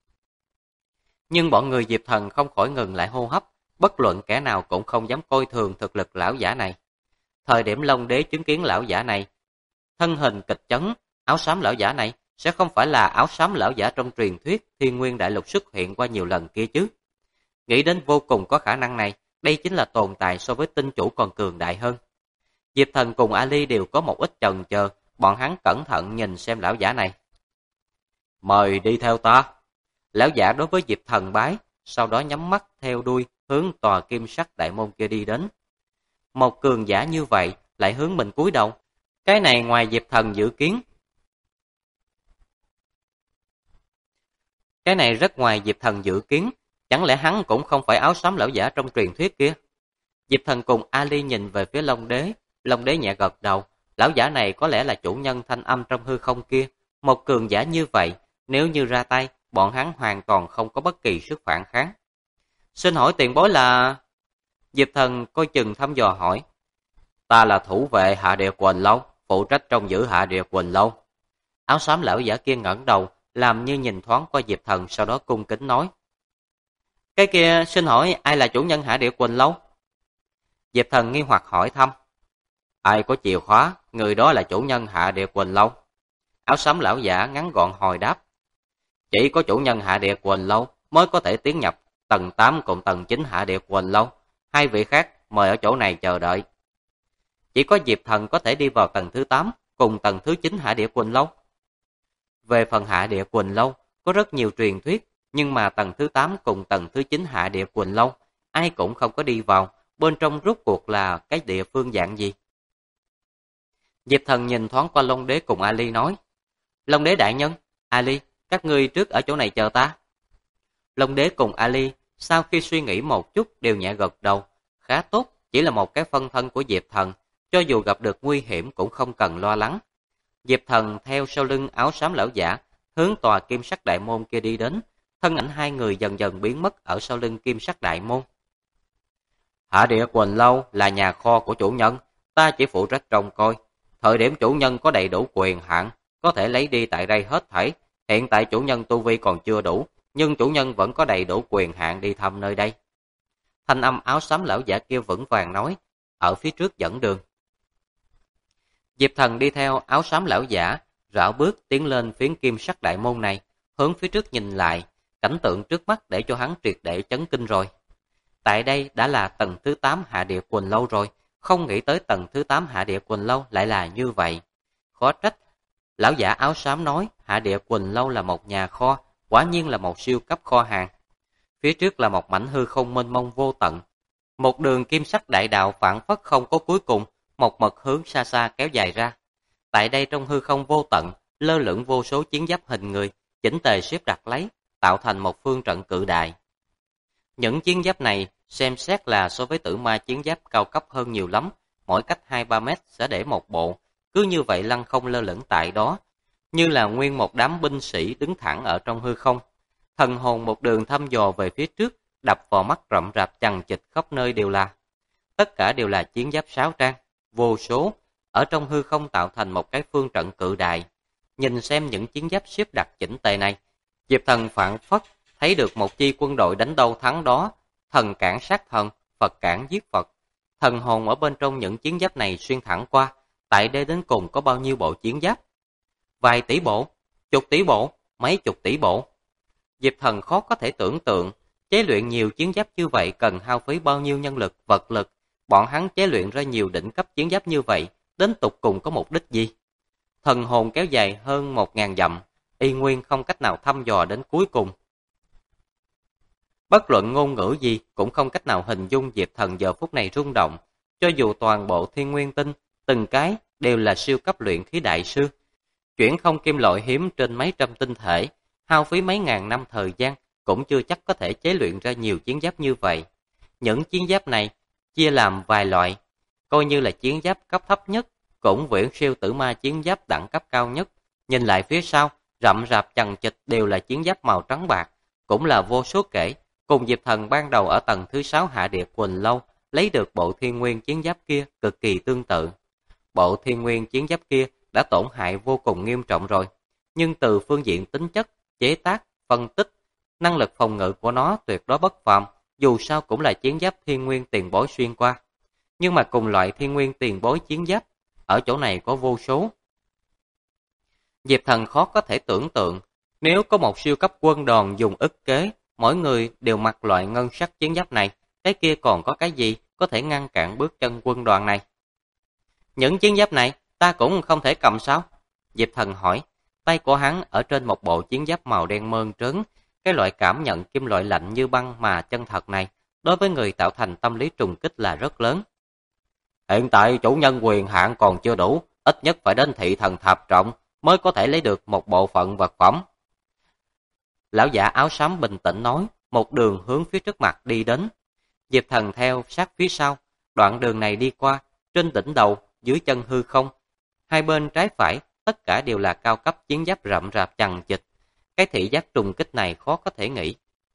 Nhưng bọn người Diệp Thần không khỏi ngừng lại hô hấp, bất luận kẻ nào cũng không dám coi thường thực lực lão giả này. Thời điểm Long Đế chứng kiến lão giả này, thân hình kịch chấn, áo xám lão giả này sẽ không phải là áo xám lão giả trong truyền thuyết Thiên Nguyên Đại Lục xuất hiện qua nhiều lần kia chứ. Nghĩ đến vô cùng có khả năng này, đây chính là tồn tại so với tinh chủ còn cường đại hơn. Diệp Thần cùng Ali đều có một ít chần chờ, bọn hắn cẩn thận nhìn xem lão giả này. Mời đi theo ta. Lão giả đối với Diệp Thần bái, sau đó nhắm mắt theo đuôi hướng tòa kim sắc đại môn kia đi đến. Một cường giả như vậy lại hướng mình cúi đầu, cái này ngoài Diệp Thần dự kiến. Cái này rất ngoài Diệp Thần dự kiến, chẳng lẽ hắn cũng không phải áo xám lão giả trong truyền thuyết kia? Diệp Thần cùng Ali nhìn về phía Long Đế nhẹ gật đầu, lão giả này có lẽ là chủ nhân thanh âm trong hư không kia, một cường giả như vậy, nếu như ra tay, bọn hắn hoàn toàn không có bất kỳ sức phản kháng. Xin hỏi tiền bối là... Diệp Thần coi chừng thăm dò hỏi. Ta là thủ vệ Hạ Địa Quỳnh Lâu, phụ trách trông giữ Hạ Địa Quỳnh Lâu. Áo xám lão giả kia ngẩng đầu, làm như nhìn thoáng qua Diệp Thần, sau đó cung kính nói. Cái kia xin hỏi ai là chủ nhân Hạ Địa Quỳnh Lâu? Diệp Thần nghi hoặc hỏi thăm. Ai có chìa khóa, người đó là chủ nhân Hạ Địa Quỳnh Lâu. Áo xám lão giả ngắn gọn hồi đáp. Chỉ có chủ nhân Hạ Địa Quỳnh Lâu mới có thể tiến nhập tầng 8 cùng tầng 9 Hạ Địa Quỳnh Lâu. Hai vị khác mời ở chỗ này chờ đợi. Chỉ có Diệp Thần có thể đi vào tầng thứ 8 cùng tầng thứ 9 Hạ Địa Quỳnh Lâu. Về phần Hạ Địa Quỳnh Lâu có rất nhiều truyền thuyết, nhưng mà tầng thứ 8 cùng tầng thứ 9 Hạ Địa Quỳnh Lâu ai cũng không có đi vào, bên trong rốt cuộc là cái địa phương dạng gì. Diệp Thần nhìn thoáng qua Long Đế cùng Ali nói. Long Đế đại nhân, Ali, các ngươi trước ở chỗ này chờ ta. Long Đế cùng Ali sau khi suy nghĩ một chút đều nhẹ gật đầu. Khá tốt, chỉ là một cái phân thân của Diệp Thần, cho dù gặp được nguy hiểm cũng không cần lo lắng. Diệp Thần theo sau lưng áo xám lão giả, hướng tòa kim sắc đại môn kia đi đến, thân ảnh hai người dần dần biến mất ở sau lưng kim sắc đại môn. Hạ Địa Quỳnh Lâu là nhà kho của chủ nhân, ta chỉ phụ trách trông coi. Thời điểm chủ nhân có đầy đủ quyền hạn, có thể lấy đi tại đây hết thảy. Hiện tại chủ nhân tu vi còn chưa đủ, nhưng chủ nhân vẫn có đầy đủ quyền hạn đi thăm nơi đây. Thanh âm áo xám lão giả kia vững vàng nói, ở phía trước dẫn đường. Diệp Thần đi theo áo xám lão giả, rảo bước tiến lên phiến kim sắc đại môn này, hướng phía trước nhìn lại, cảnh tượng trước mắt để cho hắn triệt để chấn kinh rồi. Tại đây đã là tầng thứ 8 Hạ Địa Quỳnh Lâu rồi, không nghĩ tới tầng thứ 8 Hạ Địa Quỳnh Lâu lại là như vậy. Khó trách, Lão giả áo xám nói Hạ Địa Quỳnh Lâu là một nhà kho, quả nhiên là một siêu cấp kho hàng. Phía trước là một mảnh hư không mênh mông vô tận. Một đường kim sắc đại đạo phảng phất không có cuối cùng, một mực hướng xa xa kéo dài ra. Tại đây trong hư không vô tận, lơ lửng vô số chiến giáp hình người, chỉnh tề xếp đặt lấy, tạo thành một phương trận cự đại. Những chiến giáp này xem xét là so với tử ma chiến giáp cao cấp hơn nhiều lắm, mỗi cách 2-3 mét sẽ để một bộ, cứ như vậy lăng không lơ lửng tại đó, như là nguyên một đám binh sĩ đứng thẳng ở trong hư không. Thần hồn một đường thăm dò về phía trước, đập vào mắt rậm rạp chằng chịt khắp nơi đều là. Tất cả đều là chiến giáp sáo trang, vô số, ở trong hư không tạo thành một cái phương trận cự đại. Nhìn xem những chiến giáp xếp đặt chỉnh tề này, Diệp Thần phảng phất thấy được một chi quân đội đánh đâu thắng đó, thần cản sát thần, Phật cản giết Phật. Thần hồn ở bên trong những chiến giáp này xuyên thẳng qua, tại đây đến cùng có bao nhiêu bộ chiến giáp? Vài tỷ bộ, chục tỷ bộ, mấy chục tỷ bộ. Diệp Thần khó có thể tưởng tượng, chế luyện nhiều chiến giáp như vậy cần hao phí bao nhiêu nhân lực, vật lực. Bọn hắn chế luyện ra nhiều đỉnh cấp chiến giáp như vậy, đến tục cùng có mục đích gì? Thần hồn kéo dài hơn 1000 dặm, y nguyên không cách nào thăm dò đến cuối cùng. Bất luận ngôn ngữ gì cũng không cách nào hình dung Diệp Thần giờ phút này rung động, cho dù toàn bộ thiên nguyên tinh, từng cái đều là siêu cấp luyện khí đại sư. Chuyển không kim loại hiếm trên mấy trăm tinh thể, hao phí mấy ngàn năm thời gian, cũng chưa chắc có thể chế luyện ra nhiều chiến giáp như vậy. Những chiến giáp này chia làm vài loại, coi như là chiến giáp cấp thấp nhất, cũng viễn siêu tử ma chiến giáp đẳng cấp cao nhất. Nhìn lại phía sau, rậm rạp chằng chịt đều là chiến giáp màu trắng bạc, cũng là vô số kể. Cùng Diệp Thần ban đầu ở tầng thứ 6 Hạ Địa Quỳnh Lâu lấy được bộ thiên nguyên chiến giáp kia cực kỳ tương tự. Bộ thiên nguyên chiến giáp kia đã tổn hại vô cùng nghiêm trọng rồi, nhưng từ phương diện tính chất, chế tác, phân tích, năng lực phòng ngự của nó tuyệt đối bất phàm, dù sao cũng là chiến giáp thiên nguyên tiền bối xuyên qua. Nhưng mà cùng loại thiên nguyên tiền bối chiến giáp, ở chỗ này có vô số. Diệp Thần khó có thể tưởng tượng, nếu có một siêu cấp quân đoàn dùng ức kế, mỗi người đều mặc loại ngân sắc chiến giáp này, cái kia còn có cái gì có thể ngăn cản bước chân quân đoàn này? Những chiến giáp này, ta cũng không thể cầm sao? Diệp Thần hỏi, tay của hắn ở trên một bộ chiến giáp màu đen mơn trớn, cái loại cảm nhận kim loại lạnh như băng mà chân thật này, đối với người tạo thành tâm lý trùng kích là rất lớn. Hiện tại chủ nhân quyền hạn còn chưa đủ, ít nhất phải đến thị thần thập trọng mới có thể lấy được một bộ phận vật phẩm. Lão giả áo xám bình tĩnh nói, một đường hướng phía trước mặt đi đến. Diệp Thần theo sát phía sau, đoạn đường này đi qua, trên đỉnh đầu, dưới chân hư không. Hai bên trái phải, tất cả đều là cao cấp chiến giáp rậm rạp chằng chịt. Cái thị giác trùng kích này khó có thể nghĩ.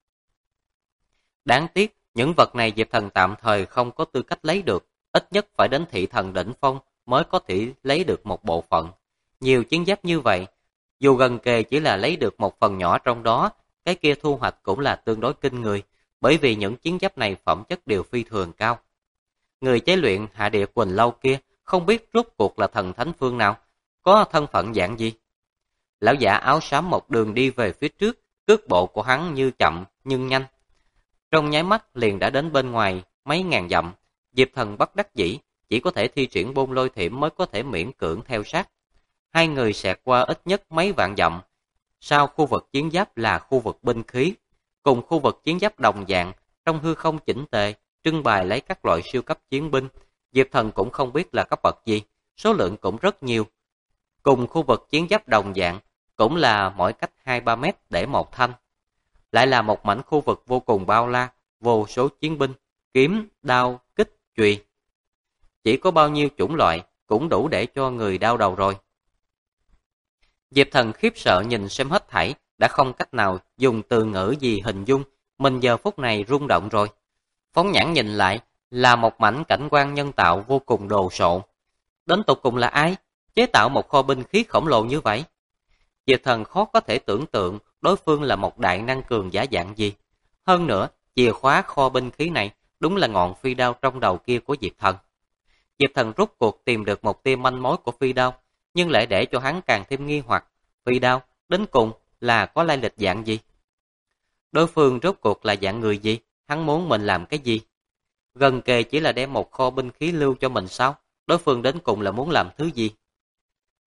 Đáng tiếc, những vật này Diệp Thần tạm thời không có tư cách lấy được, ít nhất phải đến thị thần đỉnh phong mới có thể lấy được một bộ phận. Nhiều chiến giáp như vậy, dù gần kề chỉ là lấy được một phần nhỏ trong đó, cái kia thu hoạch cũng là tương đối kinh người, bởi vì những chiến giáp này phẩm chất đều phi thường cao. Người chế luyện Hạ Địa Quỳnh Lâu kia không biết rốt cuộc là thần thánh phương nào, có thân phận dạng gì. Lão giả áo xám một đường đi về phía trước, cước bộ của hắn như chậm nhưng nhanh. Trong nháy mắt liền đã đến bên ngoài mấy ngàn dặm, Diệp Thần bất đắc dĩ, chỉ có thể thi triển bôn lôi thiểm mới có thể miễn cưỡng theo sát. Hai người xẹt qua ít nhất mấy vạn dặm. Sau khu vực chiến giáp là khu vực binh khí, cùng khu vực chiến giáp đồng dạng, trong hư không chỉnh tề, trưng bày lấy các loại siêu cấp chiến binh. Diệp Thần cũng không biết là cấp bậc gì, số lượng cũng rất nhiều. Cùng khu vực chiến giáp đồng dạng, cũng là mỗi cách 2-3 mét để một thanh. Lại là một mảnh khu vực vô cùng bao la, vô số chiến binh, kiếm, đao, kích, chùy. Chỉ có bao nhiêu chủng loại, cũng đủ để cho người đau đầu rồi. Diệp Thần khiếp sợ nhìn xem hết thảy, đã không cách nào dùng từ ngữ gì hình dung, mình giờ phút này rung động rồi. Phóng nhãn nhìn lại, là một mảnh cảnh quan nhân tạo vô cùng đồ sộ. Đến tột cùng là ai chế tạo một kho binh khí khổng lồ như vậy? Diệp Thần khó có thể tưởng tượng đối phương là một đại năng cường giả dạng gì. Hơn nữa, chìa khóa kho binh khí này đúng là ngọn phi đao trong đầu kia của Diệp Thần. Diệp Thần rốt cuộc tìm được một tia manh mối của phi đao, nhưng lại để cho hắn càng thêm nghi hoặc, phi đao đến cùng là có lai lịch dạng gì? Đối phương rốt cuộc là dạng người gì? Hắn muốn mình làm cái gì? Gần kề chỉ là đem một kho binh khí lưu cho mình sao? Đối phương đến cùng là muốn làm thứ gì?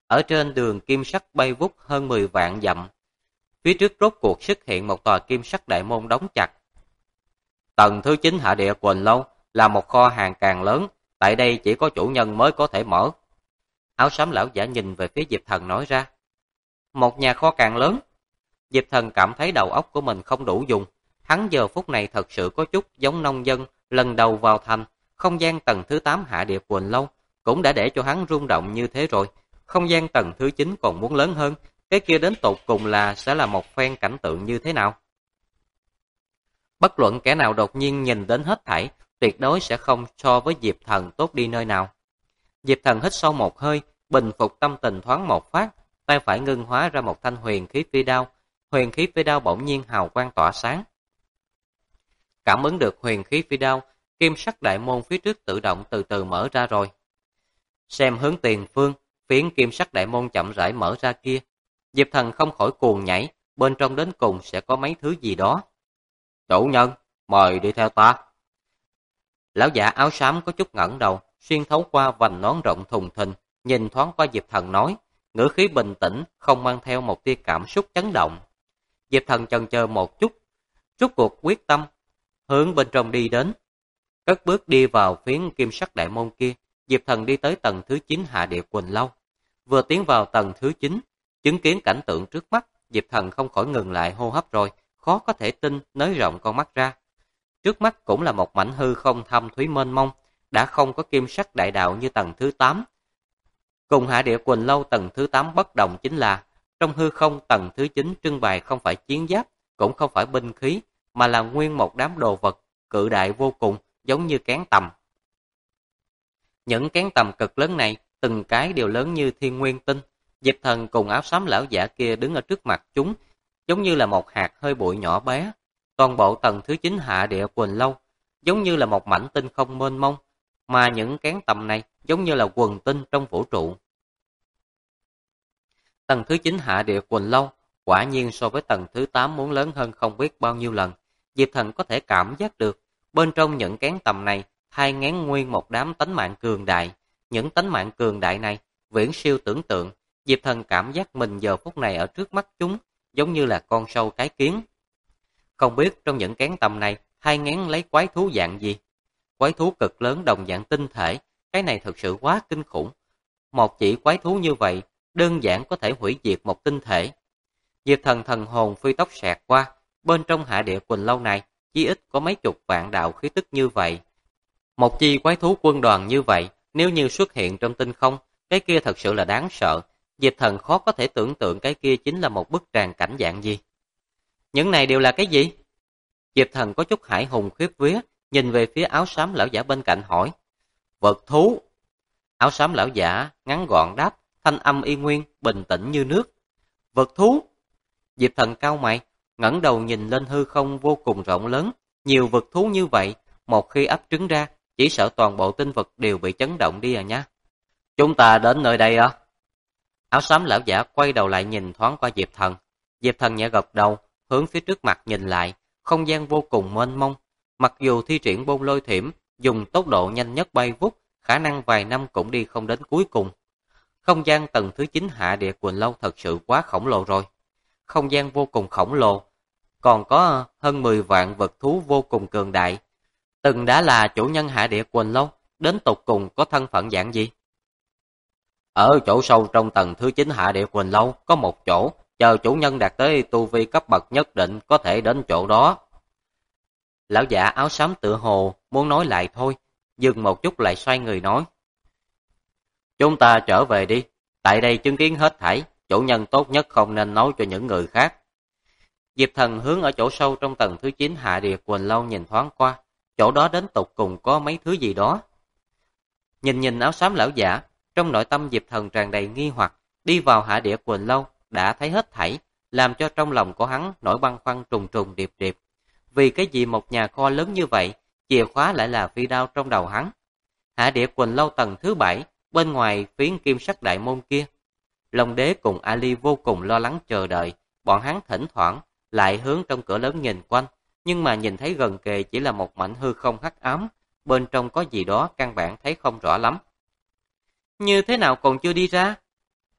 Ở trên đường kim sắc bay vút hơn 10 vạn dặm, phía trước rốt cuộc xuất hiện một tòa kim sắc đại môn đóng chặt. Tầng thứ 9 Hạ Địa Quỳnh Lâu là một kho hàng càng lớn, tại đây chỉ có chủ nhân mới có thể mở. Áo xám lão giả nhìn về phía Diệp Thần nói ra. Một nhà kho càng lớn. Diệp Thần cảm thấy đầu óc của mình không đủ dùng. Hắn giờ phút này thật sự có chút giống nông dân lần đầu vào thành. Không gian tầng thứ 8 Hạ Địa Quỳnh Lâu cũng đã để cho hắn rung động như thế rồi. Không gian tầng thứ 9 còn muốn lớn hơn. Cái kia đến tột cùng sẽ là một phen cảnh tượng như thế nào? Bất luận kẻ nào đột nhiên nhìn đến hết thảy, tuyệt đối sẽ không so với Diệp Thần tốt đi nơi nào. Diệp Thần hít sâu một hơi, bình phục tâm tình thoáng một phát, tay phải ngưng hóa ra một thanh huyền khí phi đao. Huyền khí phi đao bỗng nhiên hào quang tỏa sáng. Cảm ứng được huyền khí phi đao, kim sắc đại môn phía trước tự động từ từ mở ra rồi. Xem hướng tiền phương, phiến kim sắc đại môn chậm rãi mở ra kia. Diệp Thần không khỏi cuồng nhảy, bên trong đến cùng sẽ có mấy thứ gì đó. Chủ nhân, mời đi theo ta. Lão giả áo xám có chút ngẩng đầu, xuyên thấu qua vành nón rộng thùng thình, nhìn thoáng qua Diệp Thần nói, ngữ khí bình tĩnh, không mang theo một tia cảm xúc chấn động. Diệp Thần chần chờ một chút, rút cuộc quyết tâm, hướng bên trong đi đến. Cất bước đi vào phiến kim sắc đại môn kia, Diệp Thần đi tới tầng thứ 9 Hạ Địa Quỳnh Lâu. Vừa tiến vào tầng thứ 9, chứng kiến cảnh tượng trước mắt, Diệp Thần không khỏi ngừng lại hô hấp rồi, khó có thể tin, nới rộng con mắt ra. Trước mắt cũng là một mảnh hư không thâm thúy mênh mông, đã không có kim sắc đại đạo như tầng thứ 8. Cùng Hạ Địa Quỳnh Lâu tầng thứ 8 bất đồng chính là, trong hư không tầng thứ 9 trưng bày không phải chiến giáp, cũng không phải binh khí, mà là nguyên một đám đồ vật, cự đại vô cùng, giống như cán tầm. Những cán tầm cực lớn này, từng cái đều lớn như thiên nguyên tinh. Diệp Thần cùng áo xám lão giả kia đứng ở trước mặt chúng, giống như là một hạt hơi bụi nhỏ bé. Toàn bộ tầng thứ 9 Hạ Địa Quỳnh Lâu, giống như là một mảnh tinh không mênh mông, mà những cán tầm này giống như là quần tinh trong vũ trụ. Tầng thứ 9 Hạ Địa Quỳnh Lâu, quả nhiên so với tầng thứ 8 muốn lớn hơn không biết bao nhiêu lần. Diệp Thần có thể cảm giác được, bên trong những cán tầm này, thai ngén nguyên một đám tánh mạng cường đại. Những tánh mạng cường đại này, viễn siêu tưởng tượng. Diệp Thần cảm giác mình giờ phút này ở trước mắt chúng, giống như là con sâu cái kiến. Không biết trong những cán tầm này, thai ngén lấy quái thú dạng gì? Quái thú cực lớn đồng dạng tinh thể, cái này thực sự quá kinh khủng. Một chỉ quái thú như vậy, đơn giản có thể hủy diệt một tinh thể. Diệp Thần thần hồn phi tốc xẹt qua, bên trong Hạ Địa Quỳnh Lâu này, chí ít có mấy chục vạn đạo khí tức như vậy. Một chi quái thú quân đoàn như vậy, nếu như xuất hiện trong tinh không, cái kia thật sự là đáng sợ. Diệp Thần khó có thể tưởng tượng cái kia chính là một bức tràng cảnh dạng gì. Những này đều là cái gì? Diệp Thần có chút hải hùng khiếp vía, nhìn về phía áo xám lão giả bên cạnh hỏi. Vật thú. Áo xám lão giả ngắn gọn đáp, thanh âm y nguyên, bình tĩnh như nước. Vật thú. Diệp Thần cau mày, ngẩng đầu nhìn lên hư không vô cùng rộng lớn. Nhiều vật thú như vậy, một khi ấp trứng ra, chỉ sợ toàn bộ tinh vực đều bị chấn động đi à nha. Chúng ta đến nơi đây à? Áo xám lão giả quay đầu lại nhìn thoáng qua Diệp Thần. Diệp Thần nhẹ gật đầu, hướng phía trước mặt nhìn lại, không gian vô cùng mênh mông. Mặc dù thi triển bôn lôi thiểm, dùng tốc độ nhanh nhất bay vút, khả năng vài năm cũng đi không đến cuối cùng. Không gian tầng thứ 9 Hạ Địa Quỳnh Lâu thật sự quá khổng lồ rồi. Không gian vô cùng khổng lồ, còn có hơn 10 vạn vật thú vô cùng cường đại. Từng đã là chủ nhân Hạ Địa Quỳnh Lâu, đến tột cùng có thân phận dạng gì? Ở chỗ sâu trong tầng thứ 9 Hạ Địa Quỳnh Lâu có một chỗ, chờ chủ nhân đạt tới tu vi cấp bậc nhất định có thể đến chỗ đó. Lão giả áo xám tựa hồ muốn nói lại thôi, dừng một chút lại xoay người nói. Chúng ta trở về đi, tại đây chứng kiến hết thảy, chủ nhân tốt nhất không nên nói cho những người khác. Diệp Thần hướng ở chỗ sâu trong tầng thứ 9 Hạ Địa Quỳnh Lâu nhìn thoáng qua, chỗ đó đến tột cùng có mấy thứ gì đó. Nhìn áo xám lão giả, trong nội tâm Diệp Thần tràn đầy nghi hoặc, đi vào Hạ Địa Quỳnh Lâu đã thấy hết thảy, làm cho trong lòng của hắn nổi băn khoăn trùng trùng điệp điệp. Vì cái gì một nhà kho lớn như vậy, chìa khóa lại là phi đao trong đầu hắn. Hạ Địa Quỳnh Lâu tầng thứ 7, bên ngoài phiến kim sắc đại môn kia. Long Đế cùng Ali vô cùng lo lắng chờ đợi, bọn hắn thỉnh thoảng lại hướng trong cửa lớn nhìn quanh, nhưng mà nhìn thấy gần kề chỉ là một mảnh hư không hắc ám, bên trong có gì đó căn bản thấy không rõ lắm. Như thế nào còn chưa đi ra?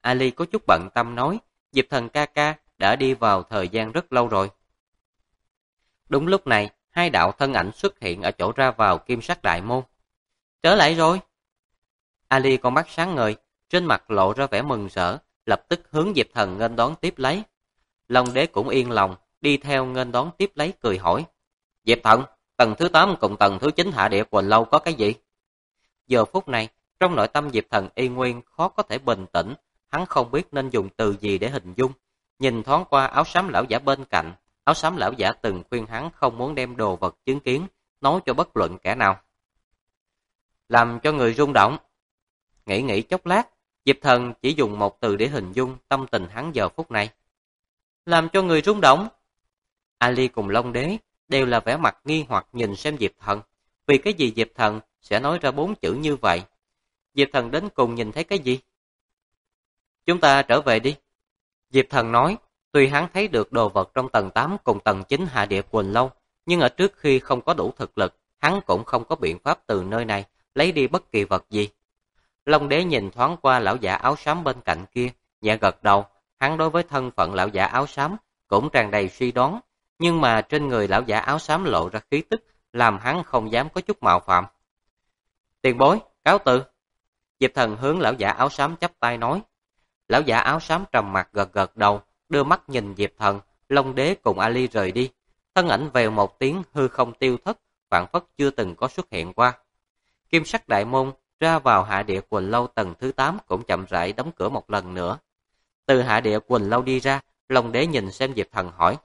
Ali có chút bận tâm nói, Diệp Thần ca ca đã đi vào thời gian rất lâu rồi. Đúng lúc này, hai đạo thân ảnh xuất hiện ở chỗ ra vào kim sắc đại môn. Trở lại rồi. Ali con mắt sáng ngời, trên mặt lộ ra vẻ mừng rỡ, lập tức hướng Diệp Thần nghênh đón tiếp lấy. Long đế cũng yên lòng, đi theo nghênh đón tiếp lấy cười hỏi. Diệp Thần, tầng thứ 8 cùng tầng thứ 9 hạ địa Quỳnh Lâu có cái gì? Giờ phút này, trong nội tâm Diệp Thần y nguyên khó có thể bình tĩnh, hắn không biết nên dùng từ gì để hình dung. Nhìn thoáng qua áo xám lão giả bên cạnh, áo xám lão giả từng khuyên hắn không muốn đem đồ vật chứng kiến, nói cho bất luận kẻ nào. Làm cho người rung động. Nghĩ chốc lát, Diệp Thần chỉ dùng một từ để hình dung tâm tình hắn giờ phút này. Làm cho người rung động. Ali cùng Long đế đều là vẻ mặt nghi hoặc nhìn xem Diệp Thần. Vì cái gì Diệp Thần sẽ nói ra 4 chữ như vậy? Diệp Thần đến cùng nhìn thấy cái gì? Chúng ta trở về đi. Diệp Thần nói, tuy hắn thấy được đồ vật trong tầng 8 cùng tầng 9 hạ địa Quỳnh Lâu, nhưng ở trước khi không có đủ thực lực, hắn cũng không có biện pháp từ nơi này lấy đi bất kỳ vật gì. Long đế nhìn thoáng qua lão giả áo xám bên cạnh kia, nhẹ gật đầu, hắn đối với thân phận lão giả áo xám cũng tràn đầy suy đoán, nhưng mà trên người lão giả áo xám lộ ra khí tức, làm hắn không dám có chút mạo phạm. Tiền bối, cáo từ. Diệp Thần hướng lão giả áo xám chắp tay nói. Lão giả áo xám trầm mặt gật gật đầu, đưa mắt nhìn Diệp Thần, Long đế cùng Ali rời đi. Thân ảnh vèo một tiếng hư không tiêu thất, phảng phất chưa từng có xuất hiện qua. Kim sắc đại môn ra vào hạ địa Quỳnh Lâu tầng thứ 8 cũng chậm rãi đóng cửa một lần nữa. Từ hạ địa Quỳnh Lâu đi ra, Long đế nhìn xem Diệp Thần hỏi.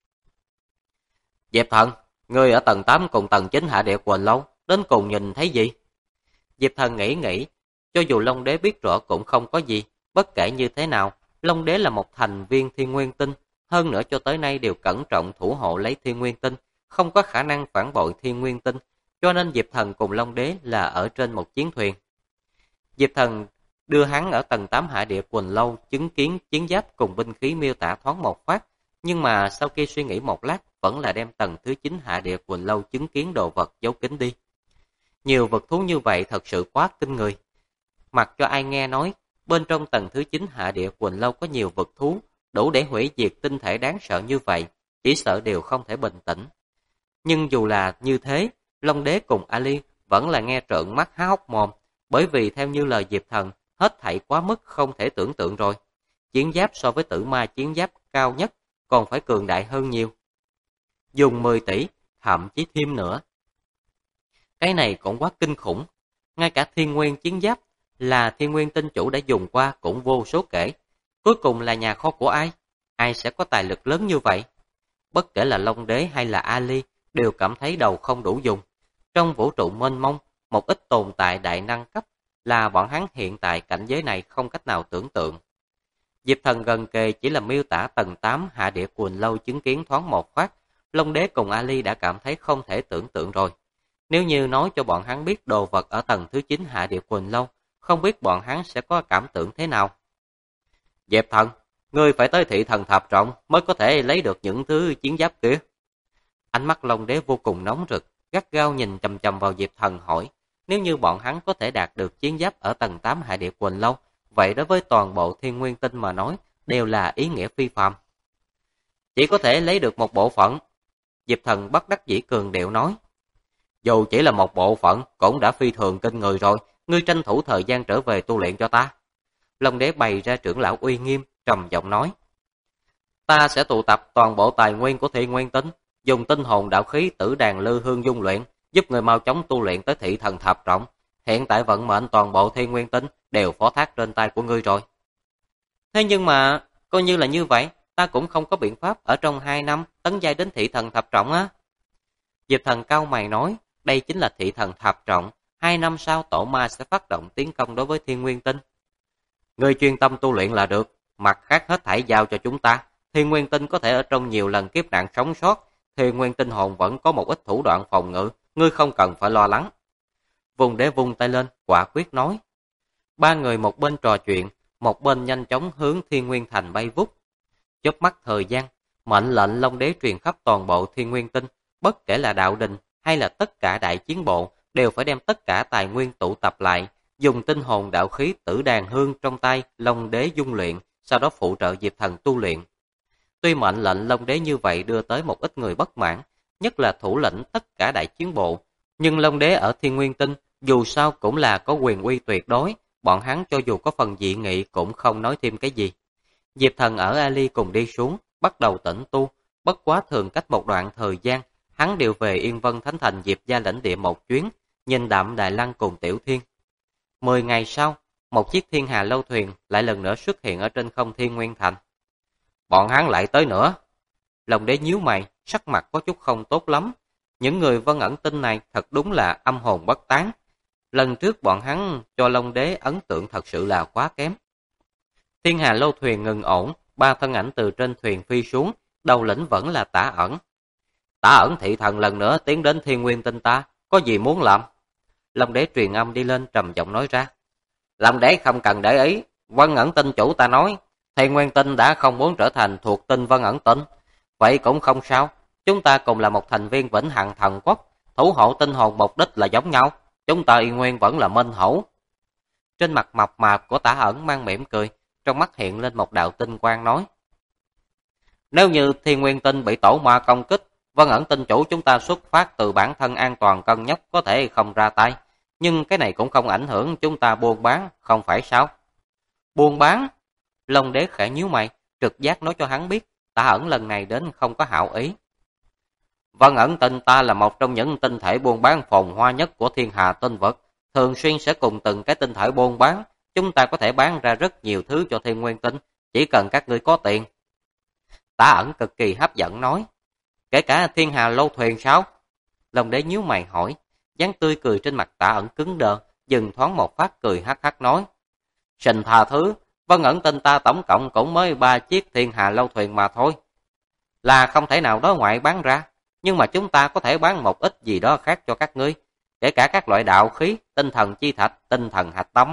Diệp Thần, ngươi ở tầng 8 cùng tầng 9 hạ địa Quỳnh Lâu, đến cùng nhìn thấy gì? Diệp Thần nghĩ, cho dù Long đế biết rõ cũng không có gì, bất kể như thế nào, Long đế là một thành viên Thiên Nguyên Tinh, hơn nữa cho tới nay đều cẩn trọng thủ hộ lấy Thiên Nguyên Tinh, không có khả năng phản bội Thiên Nguyên Tinh, cho nên Diệp Thần cùng Long đế là ở trên một chiến thuyền. Diệp Thần đưa hắn ở tầng 8 hạ địa Quỳnh Lâu chứng kiến chiến giáp cùng binh khí miêu tả thoáng một phát, nhưng mà sau khi suy nghĩ một lát vẫn là đem tầng thứ 9 hạ địa Quỳnh Lâu chứng kiến đồ vật giấu kín đi. Nhiều vật thú như vậy thật sự quá kinh người. Mặc cho ai nghe nói, bên trong tầng thứ 9 hạ địa Quỳnh Lâu có nhiều vật thú, đủ để hủy diệt tinh thể đáng sợ như vậy, chỉ sợ đều không thể bình tĩnh. Nhưng dù là như thế, Long đế cùng Ali vẫn là nghe trợn mắt há hốc mồm, bởi vì theo như lời Diệp Thần, hết thảy quá mức không thể tưởng tượng rồi. Chiến giáp so với tử ma chiến giáp cao nhất còn phải cường đại hơn nhiều. Dùng 10 tỷ, thậm chí thêm nữa. Cái này cũng quá kinh khủng. Ngay cả Thiên Nguyên chiến giáp là Thiên Nguyên tinh chủ đã dùng qua cũng vô số kể. Cuối cùng là nhà kho của ai? Ai sẽ có tài lực lớn như vậy? Bất kể là Long đế hay là Ali đều cảm thấy đầu không đủ dùng. Trong vũ trụ mênh mông, một ít tồn tại đại năng cấp là bọn hắn hiện tại cảnh giới này không cách nào tưởng tượng. Diệp Thần gần kề chỉ là miêu tả tầng 8 hạ địa Quỳnh Lâu chứng kiến thoáng một phát, Long đế cùng Ali đã cảm thấy không thể tưởng tượng rồi. Nếu như nói cho bọn hắn biết đồ vật ở tầng thứ 9 hạ địa Quỳnh Lâu, không biết bọn hắn sẽ có cảm tưởng thế nào. Diệp Thần, ngươi phải tới thị thần thập trọng mới có thể lấy được những thứ chiến giáp kia. Ánh mắt Long đế vô cùng nóng rực, gắt gao nhìn chằm chằm vào Diệp Thần hỏi, nếu như bọn hắn có thể đạt được chiến giáp ở tầng 8 hạ địa Quỳnh Lâu, vậy đối với toàn bộ Thiên Nguyên Tinh mà nói, đều là ý nghĩa phi phàm. Chỉ có thể lấy được một bộ phận. Diệp Thần bất đắc dĩ cường điệu nói. Dù chỉ là một bộ phận, cũng đã phi thường kinh người rồi, ngươi tranh thủ thời gian trở về tu luyện cho ta. Long đế bày ra trưởng lão uy nghiêm, trầm giọng nói. Ta sẽ tụ tập toàn bộ tài nguyên của Thiên Nguyên Tinh, dùng tinh hồn đạo khí tử đàn lư hương dung luyện, giúp người mau chóng tu luyện tới thị thần thập trọng. Hiện tại vận mệnh toàn bộ Thiên Nguyên Tinh đều phó thác trên tay của ngươi rồi. Thế nhưng mà, coi như là như vậy, ta cũng không có biện pháp ở trong 2 năm tấn giai đến thị thần thập trọng á. Diệp Thần cau mày nói, đây chính là thị thần thập trọng, 2 năm sau tổ ma sẽ phát động tiến công đối với Thiên Nguyên Tinh. Ngươi chuyên tâm tu luyện là được, mặt khác hết thảy giao cho chúng ta. Thiên Nguyên Tinh có thể ở trong nhiều lần kiếp nạn sống sót, Thiên Nguyên Tinh hồn vẫn có một ít thủ đoạn phòng ngự, ngươi không cần phải lo lắng. Vùng đế vung tay lên, quả quyết nói. Ba người một bên trò chuyện, một bên nhanh chóng hướng Thiên Nguyên Thành bay vút. Chớp mắt thời gian, mệnh lệnh Long đế truyền khắp toàn bộ Thiên Nguyên Tinh, bất kể là đạo đình hay là tất cả đại chiến bộ, đều phải đem tất cả tài nguyên tụ tập lại, dùng tinh hồn đạo khí tử đàn hương trong tay Long Đế dung luyện, sau đó phụ trợ Diệp Thần tu luyện. Tuy mệnh lệnh Long Đế như vậy đưa tới một ít người bất mãn, nhất là thủ lĩnh tất cả đại chiến bộ, nhưng Long Đế ở Thiên Nguyên Tinh dù sao cũng là có quyền uy tuyệt đối, bọn hắn cho dù có phần dị nghị cũng không nói thêm cái gì. Diệp Thần ở Ali cùng đi xuống, bắt đầu tĩnh tu, bất quá thường cách một đoạn thời gian, hắn đều về Yên Vân Thánh Thành Diệp gia lãnh địa một chuyến, nhìn Đạm Đài Lăng cùng Tiểu Thiên. 10 ngày sau, một chiếc Thiên Hà lâu thuyền lại lần nữa xuất hiện ở trên không Thiên Nguyên Thành. Bọn hắn lại tới nữa. Long Đế nhíu mày, sắc mặt có chút không tốt lắm. Những người Vân Ẩn Tinh này thật đúng là âm hồn bất tán. Lần trước bọn hắn cho Long Đế ấn tượng thật sự là quá kém. Thiên Hà lâu thuyền ngừng ổn, 3 thân ảnh từ trên thuyền phi xuống, đầu lĩnh vẫn là Tả Ẩn. Tả Ẩn thị thần lần nữa tiến đến Thiên Nguyên Tinh ta, có gì muốn làm? Long Đế truyền âm đi lên trầm giọng nói ra. Long Đế không cần để ý, Vân Ẩn Tinh chủ ta nói, Thiên Nguyên Tinh đã không muốn trở thành thuộc tinh Vân Ẩn Tinh. Vậy cũng không sao, chúng ta cùng là một thành viên vĩnh hằng thần quốc, thủ hộ tinh hồn mục đích là giống nhau, chúng ta y nguyên vẫn là minh hữu. Trên mặt mập mạp của Tả Ẩn mang mỉm cười, trong mắt hiện lên một đạo tinh quang nói. Nếu như Thiên Nguyên Tinh bị tổ ma công kích, Vân Ẩn Tinh chủ chúng ta xuất phát từ bản thân an toàn cân nhắc có thể không ra tay, nhưng cái này cũng không ảnh hưởng chúng ta buôn bán, không phải sao? Buôn bán? Long Đế khẽ nhíu mày, trực giác nói cho hắn biết, Tả Ẩn lần này đến không có hảo ý. Vân Ẩn Tinh ta là một trong những tinh thể buôn bán phồn hoa nhất của thiên hà tinh vực, thường xuyên sẽ cùng từng cái tinh thể buôn bán, chúng ta có thể bán ra rất nhiều thứ cho Thiên Nguyên Tinh, chỉ cần các ngươi có tiền. Tả Ẩn cực kỳ hấp dẫn nói, kể cả Thiên Hà lâu thuyền sao? Long Đế nhíu mày hỏi, dáng tươi cười trên mặt Tả Ẩn cứng đờ, dừng thoáng một phát cười hắc hắc nói, xin tha thứ, Vân Ẩn Tinh ta tổng cộng cũng mới 3 chiếc Thiên Hà lâu thuyền mà thôi, là không thể nào đối ngoại bán ra, nhưng mà chúng ta có thể bán một ít gì đó khác cho các ngươi, kể cả các loại đạo khí, tinh thần chi thạch, tinh thần hạch tâm.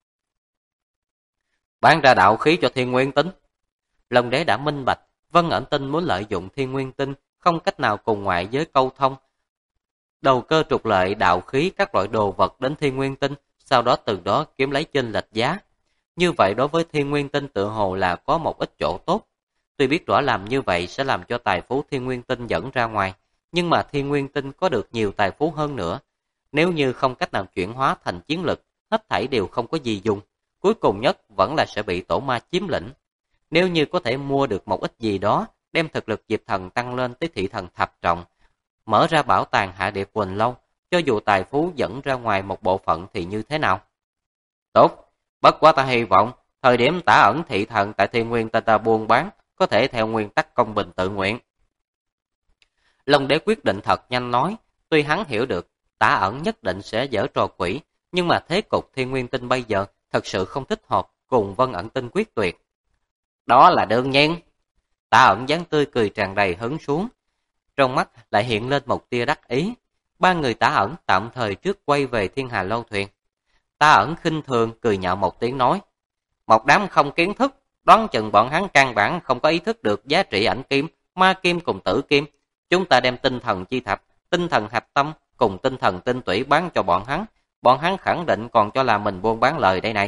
Bán ra đạo khí cho Thiên Nguyên Tinh. Long Đế đã minh bạch, Vân Ẩn Tinh muốn lợi dụng Thiên Nguyên Tinh, không cách nào cùng ngoại giới câu thông. Đầu cơ trục lợi đạo khí các loại đồ vật đến Thiên Nguyên Tinh, sau đó từ đó kiếm lấy chênh lệch giá. Như vậy đối với Thiên Nguyên Tinh tự hồ là có một ít chỗ tốt. Tuy biết rõ làm như vậy sẽ làm cho tài phú Thiên Nguyên Tinh dẫn ra ngoài, nhưng mà Thiên Nguyên Tinh có được nhiều tài phú hơn nữa. Nếu như không cách nào chuyển hóa thành chiến lực, hết thảy đều không có gì dùng. Cuối cùng nhất vẫn là sẽ bị tổ ma chiếm lĩnh. Nếu như có thể mua được một ít gì đó, đem thực lực Diệp Thần tăng lên tới thị thần thập trọng, mở ra bảo tàng Hạ Điệp Quỳnh Lâu, cho dù tài phú dẫn ra ngoài một bộ phận thì như thế nào? Tốt, bất quá ta hy vọng, thời điểm Tả Ẩn thị thần tại Thiên Nguyên ta buôn bán, có thể theo nguyên tắc công bình tự nguyện. Long Đế quyết định thật nhanh nói, tuy hắn hiểu được Tả Ẩn nhất định sẽ giở trò quỷ, nhưng mà thế cục Thiên Nguyên Tinh bây giờ thật sự không thích hợp cùng Vân Ẩn Tinh quyết tuyệt. Đó là đương nhiên. Tả Ẩn dáng tươi cười tràn đầy hứng xuống, trong mắt lại hiện lên một tia đắc ý. 3 người Tả Ẩn tạm thời trước quay về Thiên Hà lâu thuyền. Tả Ẩn khinh thường cười nhạo một tiếng nói, một đám không kiến thức, đoán chừng bọn hắn căn bản không có ý thức được giá trị ảnh kim, ma kim cùng tử kim. Chúng ta đem tinh thần chi thạch, tinh thần hạch tâm cùng tinh thần tinh tủy bán cho bọn hắn khẳng định còn cho là mình buôn bán lời đây này.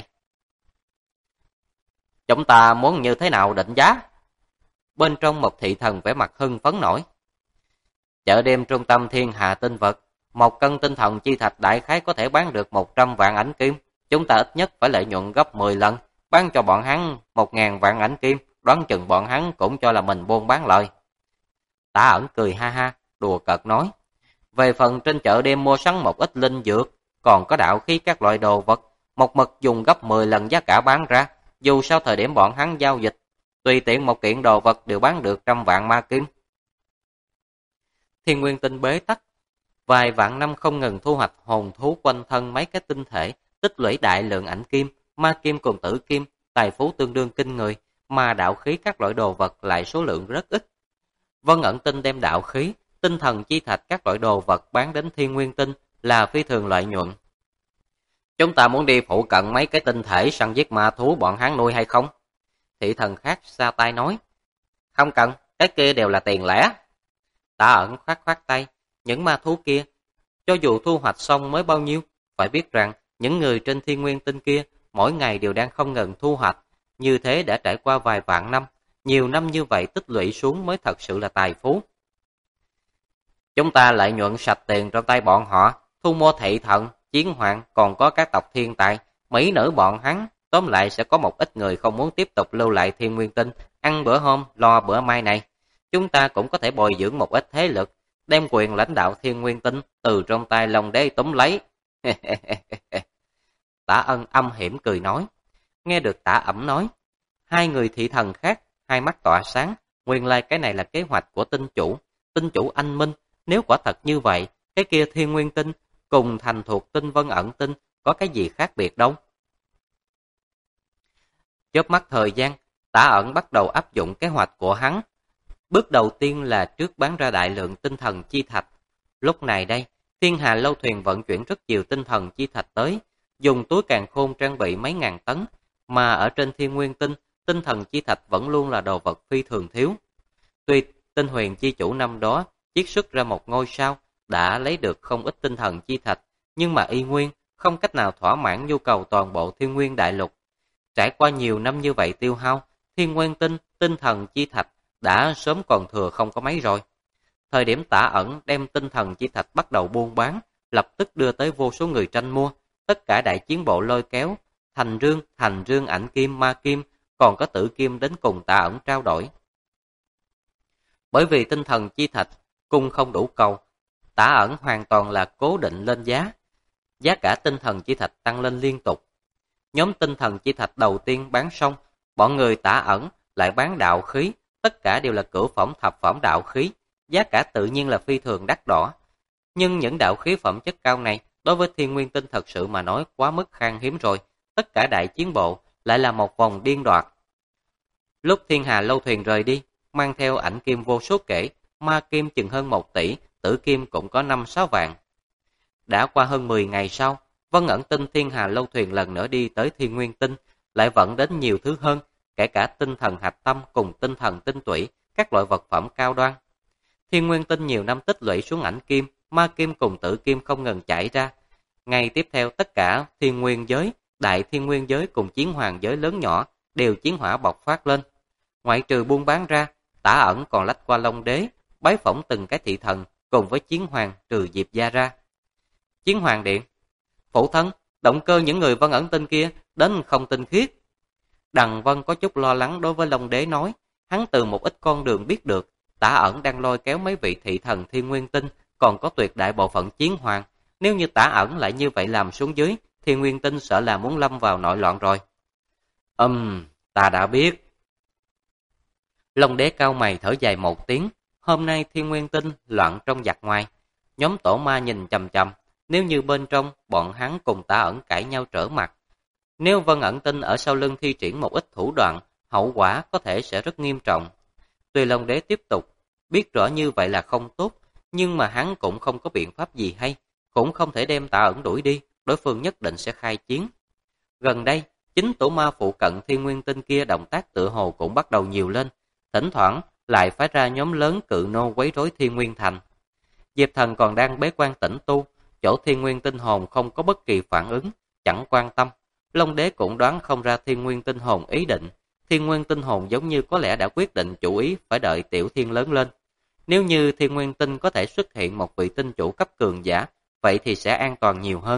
Chúng ta muốn như thế nào định giá? Bên trong một thị thần vẻ mặt hưng phấn nổi. Chợ đêm trung tâm Thiên Hà tinh vật, 1 cân tinh thần chi thạch đại khái có thể bán được 100 vạn ảnh kim. Chúng ta ít nhất phải lợi nhuận gấp 10 lần, bán cho bọn hắn 1.000 vạn ảnh kim, đoán chừng bọn hắn cũng cho là mình buôn bán lời. Tả Ẩn cười ha ha, đùa cợt nói. Về phần trên chợ đêm mua sắm một ít linh dược, còn có đạo khí các loại đồ vật, một mực dùng gấp 10 lần giá cả bán ra. Dù sao thời điểm bọn hắn giao dịch, tùy tiện một kiện đồ vật đều bán được 100 vạn ma kim. Thiên Nguyên Tinh bế tắc, vài vạn năm không ngừng thu hoạch hồn thú quanh thân mấy cái tinh thể, tích lũy đại lượng ảnh kim, ma kim cùng tử kim, tài phú tương đương kinh người, mà đạo khí các loại đồ vật lại số lượng rất ít. Vân Ẩn Tinh đem đạo khí, tinh thần chi thạch các loại đồ vật bán đến Thiên Nguyên Tinh là phi thường lợi nhuận. Chúng ta muốn đi phụ cận mấy cái tinh thể săn giết ma thú bọn hắn nuôi hay không? Thị thần khác xa tay nói. Không cần, cái kia đều là tiền lẻ. Tả Ẩn khoát tay, những ma thú kia, cho dù thu hoạch xong mới bao nhiêu, phải biết rằng Những người trên thiên nguyên tinh kia mỗi ngày đều đang không ngừng thu hoạch, như thế đã trải qua vài vạn năm, nhiều năm như vậy tích lũy xuống mới thật sự là tài phú. Chúng ta lại nhuận sạch tiền trong tay bọn họ, thu mua thị thần, chiến hoàng, còn có các tộc thiên tài, mỹ nữ bọn hắn. Tóm lại sẽ có một ít người không muốn tiếp tục lưu lại thiên nguyên tinh, ăn bữa hôm, lo bữa mai này. Chúng ta cũng có thể bồi dưỡng một ít thế lực, đem quyền lãnh đạo thiên nguyên tinh từ trong tay Long Đế túm lấy. Tả Ân âm hiểm cười nói. Nghe được Tả Ẩm nói, hai người thị thần khác, hai mắt tỏa sáng, nguyên lai cái này là kế hoạch của tinh chủ anh minh. Nếu quả thật như vậy, cái kia thiên nguyên tinh cùng thành thuộc tinh vân ẩn tinh có cái gì khác biệt đâu. Chớp mắt thời gian, Tả Ẩn bắt đầu áp dụng kế hoạch của hắn. Bước đầu tiên là trước bán ra đại lượng tinh thần chi thạch. Lúc này đây, Thiên Hà Lâu Thuyền vận chuyển rất nhiều tinh thần chi thạch tới, dùng túi càn khôn trang bị mấy ngàn tấn, mà ở trên thiên nguyên tinh, tinh thần chi thạch vẫn luôn là đồ vật phi thường thiếu. Tuy Tinh Huyền chi chủ năm đó chiết xuất ra một ngôi sao, đã lấy được không ít tinh thần chi thạch, nhưng mà y nguyên không cách nào thỏa mãn nhu cầu toàn bộ thiên nguyên đại lục. Trải qua nhiều năm như vậy tiêu hao, thiên nguyên tinh, tinh thần chi thạch đã sớm còn thừa không có mấy rồi. Thời điểm Tả Ẩn đem tinh thần chi thạch bắt đầu buôn bán, lập tức đưa tới vô số người tranh mua, tất cả đại chiến bộ lôi kéo, Thành Dương, Ảnh Kim, Ma Kim, còn có Tử Kim đến cùng Tả Ẩn trao đổi. Bởi vì tinh thần chi thạch cung không đủ cầu, Tả Ẩn hoàn toàn là cố định lên giá. Giá cả tinh thần chi thạch tăng lên liên tục. Nhóm tinh thần chi thạch đầu tiên bán xong, bọn người Tả Ẩn lại bán đạo khí, tất cả đều là cửu phẩm thập phẩm đạo khí, giá cả tự nhiên là phi thường đắt đỏ. Nhưng những đạo khí phẩm chất cao này, đối với thiên nguyên tinh thật sự mà nói quá mức khan hiếm rồi, tất cả đại chiến bộ lại là một vòng điên đoạt. Lúc Thiên Hà Lâu Thuyền rời đi, mang theo Ảnh Kim vô số kể, Ma Kim chừng hơn 1 tỷ, Tử Kim cũng có 5-6 vạn. Đã qua hơn 10 ngày sau, Vân Ẩn Tinh Thiên Hà Lâu Thuyền lần nữa đi tới thiên nguyên tinh, lại vận đến nhiều thứ hơn, kể cả tinh thần hạch tâm cùng tinh thần tinh tủy, các loại vật phẩm cao đoan. Thiên nguyên tinh nhiều năm tích lũy xuống Ảnh Kim, Ma Kim cùng Tử Kim không ngừng chảy ra. Ngày tiếp theo tất cả thiên nguyên giới, đại thiên nguyên giới cùng chiến hoàng giới lớn nhỏ đều chiến hỏa bộc phát lên. Ngoại trừ buôn bán ra, Tả Ẩn còn lách qua Long Đế, bái phỏng từng cái thị thần cùng với chiến hoàng trừ Diệp gia ra. Chiến hoàng điện, phụ thân, động cơ những người Vân Ẩn Tinh kia đến không tinh khiết. Đằng Vân có chút lo lắng đối với Long Đế nói, hắn từ một ít con đường biết được, Tả Ẩn đang lôi kéo mấy vị thị thần thiên nguyên tinh, còn có tuyệt đại bộ phận chiến hoàng. Nếu như Tả Ẩn lại như vậy làm xuống dưới, thiên nguyên tinh sợ là muốn lâm vào nội loạn rồi. Ta đã biết. Long Đế cao mày thở dài một tiếng, hôm nay thiên nguyên tinh loạn trong giặc ngoài. Nhóm tổ ma nhìn chằm chằm, nếu như bên trong bọn hắn cùng Tả Ẩn cãi nhau trở mặt. Nếu Vân Ẩn Tinh ở sau lưng thi triển một ít thủ đoạn, hậu quả có thể sẽ rất nghiêm trọng. Tuy Long Đế tiếp tục, biết rõ như vậy là không tốt, nhưng mà hắn cũng không có biện pháp gì hay, cũng không thể đem Tả Ẩn đuổi đi, đối phương nhất định sẽ khai chiến. Gần đây, chính tổ ma phụ cận thiên nguyên tinh kia động tác tựa hồ cũng bắt đầu nhiều lên, thỉnh thoảng lại phái ra nhóm lớn cự nô quấy rối thiên nguyên thành. Diệp Thần còn đang bế quan tĩnh tu, chỗ thiên nguyên tinh hồn không có bất kỳ phản ứng, chẳng quan tâm. Long Đế cũng đoán không ra thiên nguyên tinh hồn ý định. Thiên nguyên tinh hồn giống như có lẽ đã quyết định chủ ý phải đợi tiểu thiên lớn lên. Nếu như thiên nguyên tinh có thể xuất hiện một vị tinh chủ cấp cường giả, vậy thì sẽ an toàn nhiều hơn.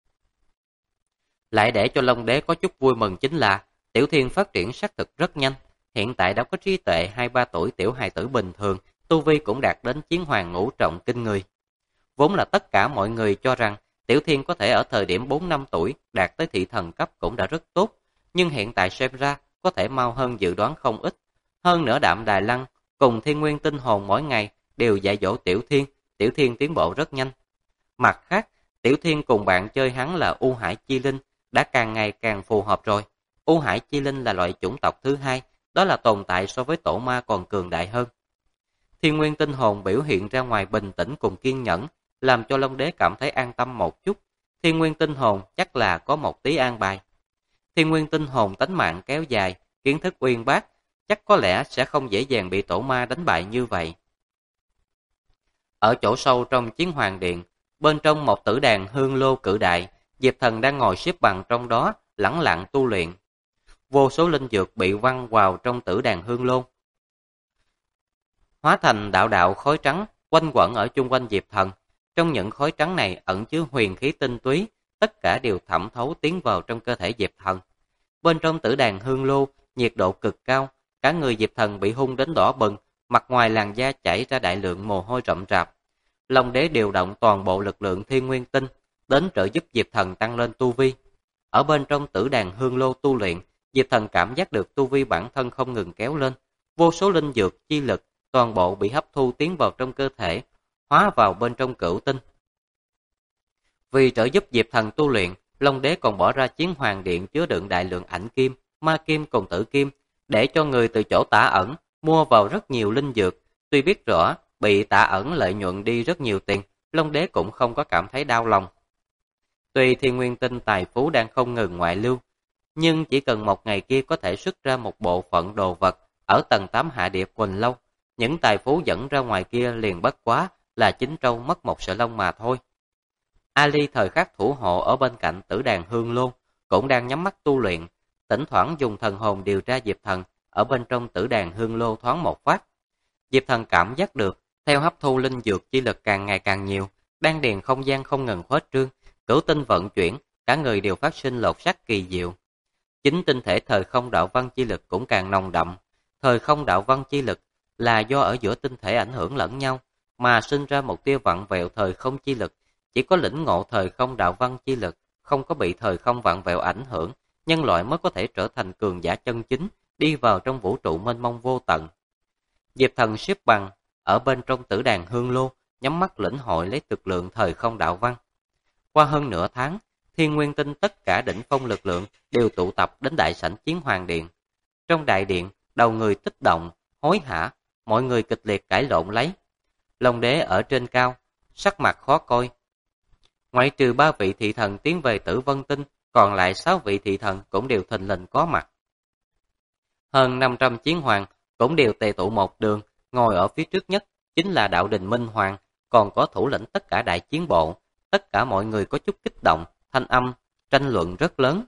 Lại để cho Long Đế có chút vui mừng chính là tiểu thiên phát triển xác thực rất nhanh. Hiện tại đã có trí tuệ 2-3 tuổi tiểu hài tử bình thường, tu vi cũng đạt đến chiến hoàng ngũ trọng kinh người. Vốn là tất cả mọi người cho rằng tiểu thiên có thể ở thời điểm 4-5 tuổi đạt tới thị thần cấp cũng đã rất tốt, nhưng hiện tại xem ra có thể mau hơn dự đoán không ít. Hơn nữa Đạm Đài Lăng cùng thiên nguyên tinh hồn mỗi ngày đều dạy dỗ tiểu thiên tiến bộ rất nhanh. Mặt khác, tiểu thiên cùng bạn chơi hắn là U Hải Chi Linh đã càng ngày càng phù hợp rồi. U Hải Chi Linh là loại chủng tộc thứ hai, đó là tồn tại so với tổ ma còn cường đại hơn. Thiên nguyên tinh hồn biểu hiện ra ngoài bình tĩnh cùng kiên nhẫn, làm cho Long Đế cảm thấy an tâm một chút. Thiên nguyên tinh hồn chắc là có một tí an bài. Thiên nguyên tinh hồn tánh mạng kéo dài, kiến thức uyên bác, chắc có lẽ sẽ không dễ dàng bị tổ ma đánh bại như vậy. Ở chỗ sâu trong chiến hoàng điện, bên trong một tử đàn hương lô cự đại, Diệp Thần đang ngồi xếp bằng trong đó, lẳng lặng tu luyện. Vô số linh dược bị văng vào trong tử đàn hương lô, hóa thành đạo đạo khói trắng quanh quẩn ở chung quanh Diệp Thần. Trong những khói trắng này ẩn chứa huyền khí tinh túy, tất cả đều thẩm thấu tiến vào trong cơ thể Diệp Thần. Bên trong tử đàn hương lô, nhiệt độ cực cao, cả người Diệp Thần bị hun đến đỏ bừng, mặt ngoài làn da chảy ra đại lượng mồ hôi rậm rạp. Long Đế điều động toàn bộ lực lượng Thiên Nguyên Tinh đến trợ giúp Diệp Thần tăng lên tu vi. Ở bên trong tử đàn hương lô tu luyện, Diệp Thần cảm giác được tu vi bản thân không ngừng kéo lên, vô số linh dược chi lực toàn bộ bị hấp thu tiến vào trong cơ thể, hóa vào bên trong cửu tinh. Vì trợ giúp Diệp Thần tu luyện, Long Đế còn bỏ ra chiến hoàng điện chứa đựng đại lượng ảnh kim, ma kim cùng tử kim, để cho người từ chỗ Tả Ẩn mua vào rất nhiều linh dược. Tuy biết rõ bị Tả Ẩn lợi nhuận đi rất nhiều tiền, Long Đế cũng không có cảm thấy đau lòng. Tuy Thiên Nguyên Tinh tài phú đang không ngừng ngoại lưu, nhưng chỉ cần một ngày kia có thể xuất ra một bộ phận đồ vật ở tầng 8 hạ địa Quỳnh Lâu, những tài phú dẫn ra ngoài kia liền bất quá là chín trâu mất một sợi lông mà thôi. Ali thời khắc thủ hộ ở bên cạnh tử đàn hương lô, cũng đang nhắm mắt tu luyện, thỉnh thoảng dùng thần hồn điều tra Diệp Thần ở bên trong tử đàn hương lô thoáng một phát. Diệp Thần cảm giác được, theo hấp thu linh dược chi lực càng ngày càng nhiều, đan điền không gian không ngừng khuếch trương, cửu tinh vận chuyển, cả người đều phát sinh lột xác kỳ diệu. Chính tinh thể thời không đạo văn chi lực cũng càng nồng đậm. Thời không đạo văn chi lực là do ở giữa tinh thể ảnh hưởng lẫn nhau mà sinh ra một tia vặn vẹo thời không chi lực. Chỉ có lĩnh ngộ thời không đạo văn chi lực, không có bị thời không vặn vẹo ảnh hưởng, nhân loại mới có thể trở thành cường giả chân chính, đi vào trong vũ trụ mênh mông vô tận. Diệp Thần xếp bằng ở bên trong tử đàn hương lô, nhắm mắt lĩnh hội lấy thực lượng thời không đạo văn. Qua hơn nửa tháng, Thiên Nguyên Tinh tất cả đỉnh phong lực lượng đều tụ tập đến đại sảnh Chiến Hoàng Điện. Trong đại điện, đầu người kích động, hối hả, mọi người kịch liệt cãi lộn lấy. Long Đế ở trên cao, sắc mặt khó coi. Ngoại trừ 3 vị thị thần tiến về Tử Vân Tinh, còn lại 6 vị thị thần cũng đều thình lình có mặt. Hơn 500 chiến hoàng cũng đều tề tụ một đường, ngồi ở phía trước nhất chính là Đạo Đình Minh Hoàng, còn có thủ lĩnh tất cả đại chiến bộ. Tất cả mọi người có chút kích động, thanh âm tranh luận rất lớn.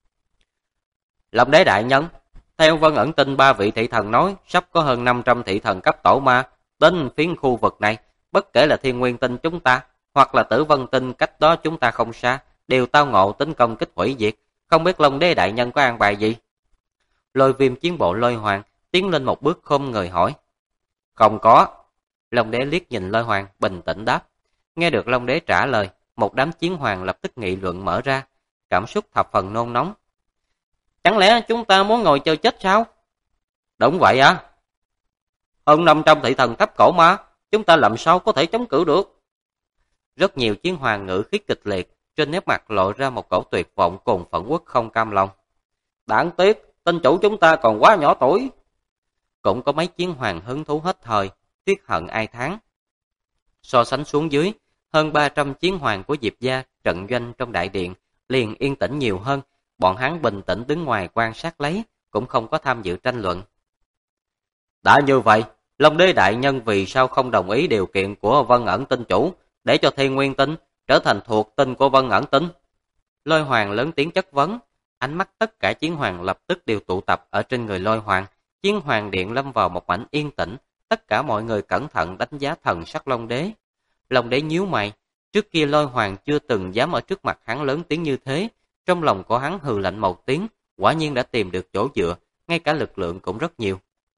Long Đế đại nhân, theo Vân Ẩn Tinh 3 vị thị thần nói, sắp có hơn 500 thị thần cấp tổ ma đến phiến khu vực này, bất kể là Thiên Nguyên Tinh chúng ta hoặc là Tử Vân Tinh cách đó chúng ta không xa, đều tao ngộ tính công kích hủy diệt, không biết Long Đế đại nhân có an bài gì? Lôi Viêm chiến bộ Lôi Hoàng tiến lên một bước khom người hỏi. Không có. Long Đế liếc nhìn Lôi Hoàng, bình tĩnh đáp. Nghe được Long Đế trả lời, một đám chiến hoàng lập tức nghị luận mở ra, cảm xúc thập phần nôn nóng. Chẳng lẽ chúng ta muốn ngồi chờ chết sao? Đúng vậy á. Hơn 500 thị thần cấp cổ ma, chúng ta làm sao có thể chống cự được? Rất nhiều chiến hoàng ngữ khí kịch liệt, trên nét mặt lộ ra một cổ tuyệt vọng cùng phẫn uất không cam lòng. Đáng tiếc, tinh chủ chúng ta còn quá nhỏ tuổi. Cũng có mấy chiến hoàng hứng thú hết thời, tiếc hận ai thán. So sánh xuống dưới, hơn 300 chiến hoàng của Diệp gia trận doanh trong đại điện liền yên tĩnh nhiều hơn, bọn hắn bình tĩnh đứng ngoài quan sát lấy, cũng không có tham dự tranh luận. Đã như vậy, Long Đế đại nhân vì sao không đồng ý điều kiện của Vân Ẩn Tinh chủ, để cho Thiên Nguyên Tinh trở thành thuộc tinh của Vân Ẩn Tinh? Lôi Hoàng lớn tiếng chất vấn, ánh mắt tất cả chiến hoàng lập tức đều tụ tập ở trên người Lôi Hoàng. Chiến hoàng điện lâm vào một mảnh yên tĩnh, tất cả mọi người cẩn thận đánh giá thần sắc Long Đế. Long Đế nhíu mày, trước kia Lôi Hoàng chưa từng dám ở trước mặt hắn lớn tiếng như thế, trong lòng của hắn hừ lạnh một tiếng, quả nhiên đã tìm được chỗ dựa, ngay cả lực lượng cũng rất nhiều.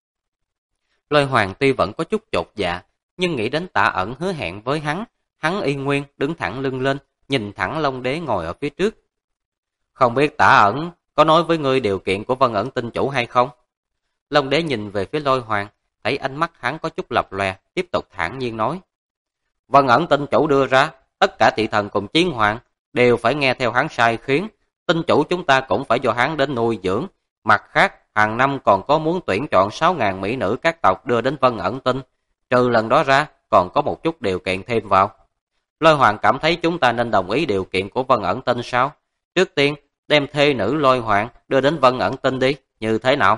Lôi Hoàng tuy vẫn có chút chột dạ, nhưng nghĩ đến Tả Ẩn hứa hẹn với hắn y nguyên đứng thẳng lưng lên, nhìn thẳng Long Đế ngồi ở phía trước. Không biết Tả Ẩn có nói với ngươi điều kiện của Vân Ẩn Tinh chủ hay không? Long Đế nhìn về phía Lôi Hoàng, thấy ánh mắt hắn có chút lập lòe, tiếp tục thản nhiên nói. Vân Ẩn Tinh chủ đưa ra, tất cả thị thần cùng chiến hoàng đều phải nghe theo hắn sai khiến, tinh chủ chúng ta cũng phải do hắn đến nuôi dưỡng. Mặt khác, hàng năm còn có muốn tuyển chọn 6.000 mỹ nữ các tộc đưa đến Vân Ẩn Tinh, trừ lần đó ra còn có một chút điều kiện thêm vào. Lôi Hoàng cảm thấy chúng ta nên đồng ý điều kiện của Vân Ẩn Tinh sao? Trước tiên, đem thê nữ Lôi Hoàng đưa đến Vân Ẩn Tinh đi, như thế nào?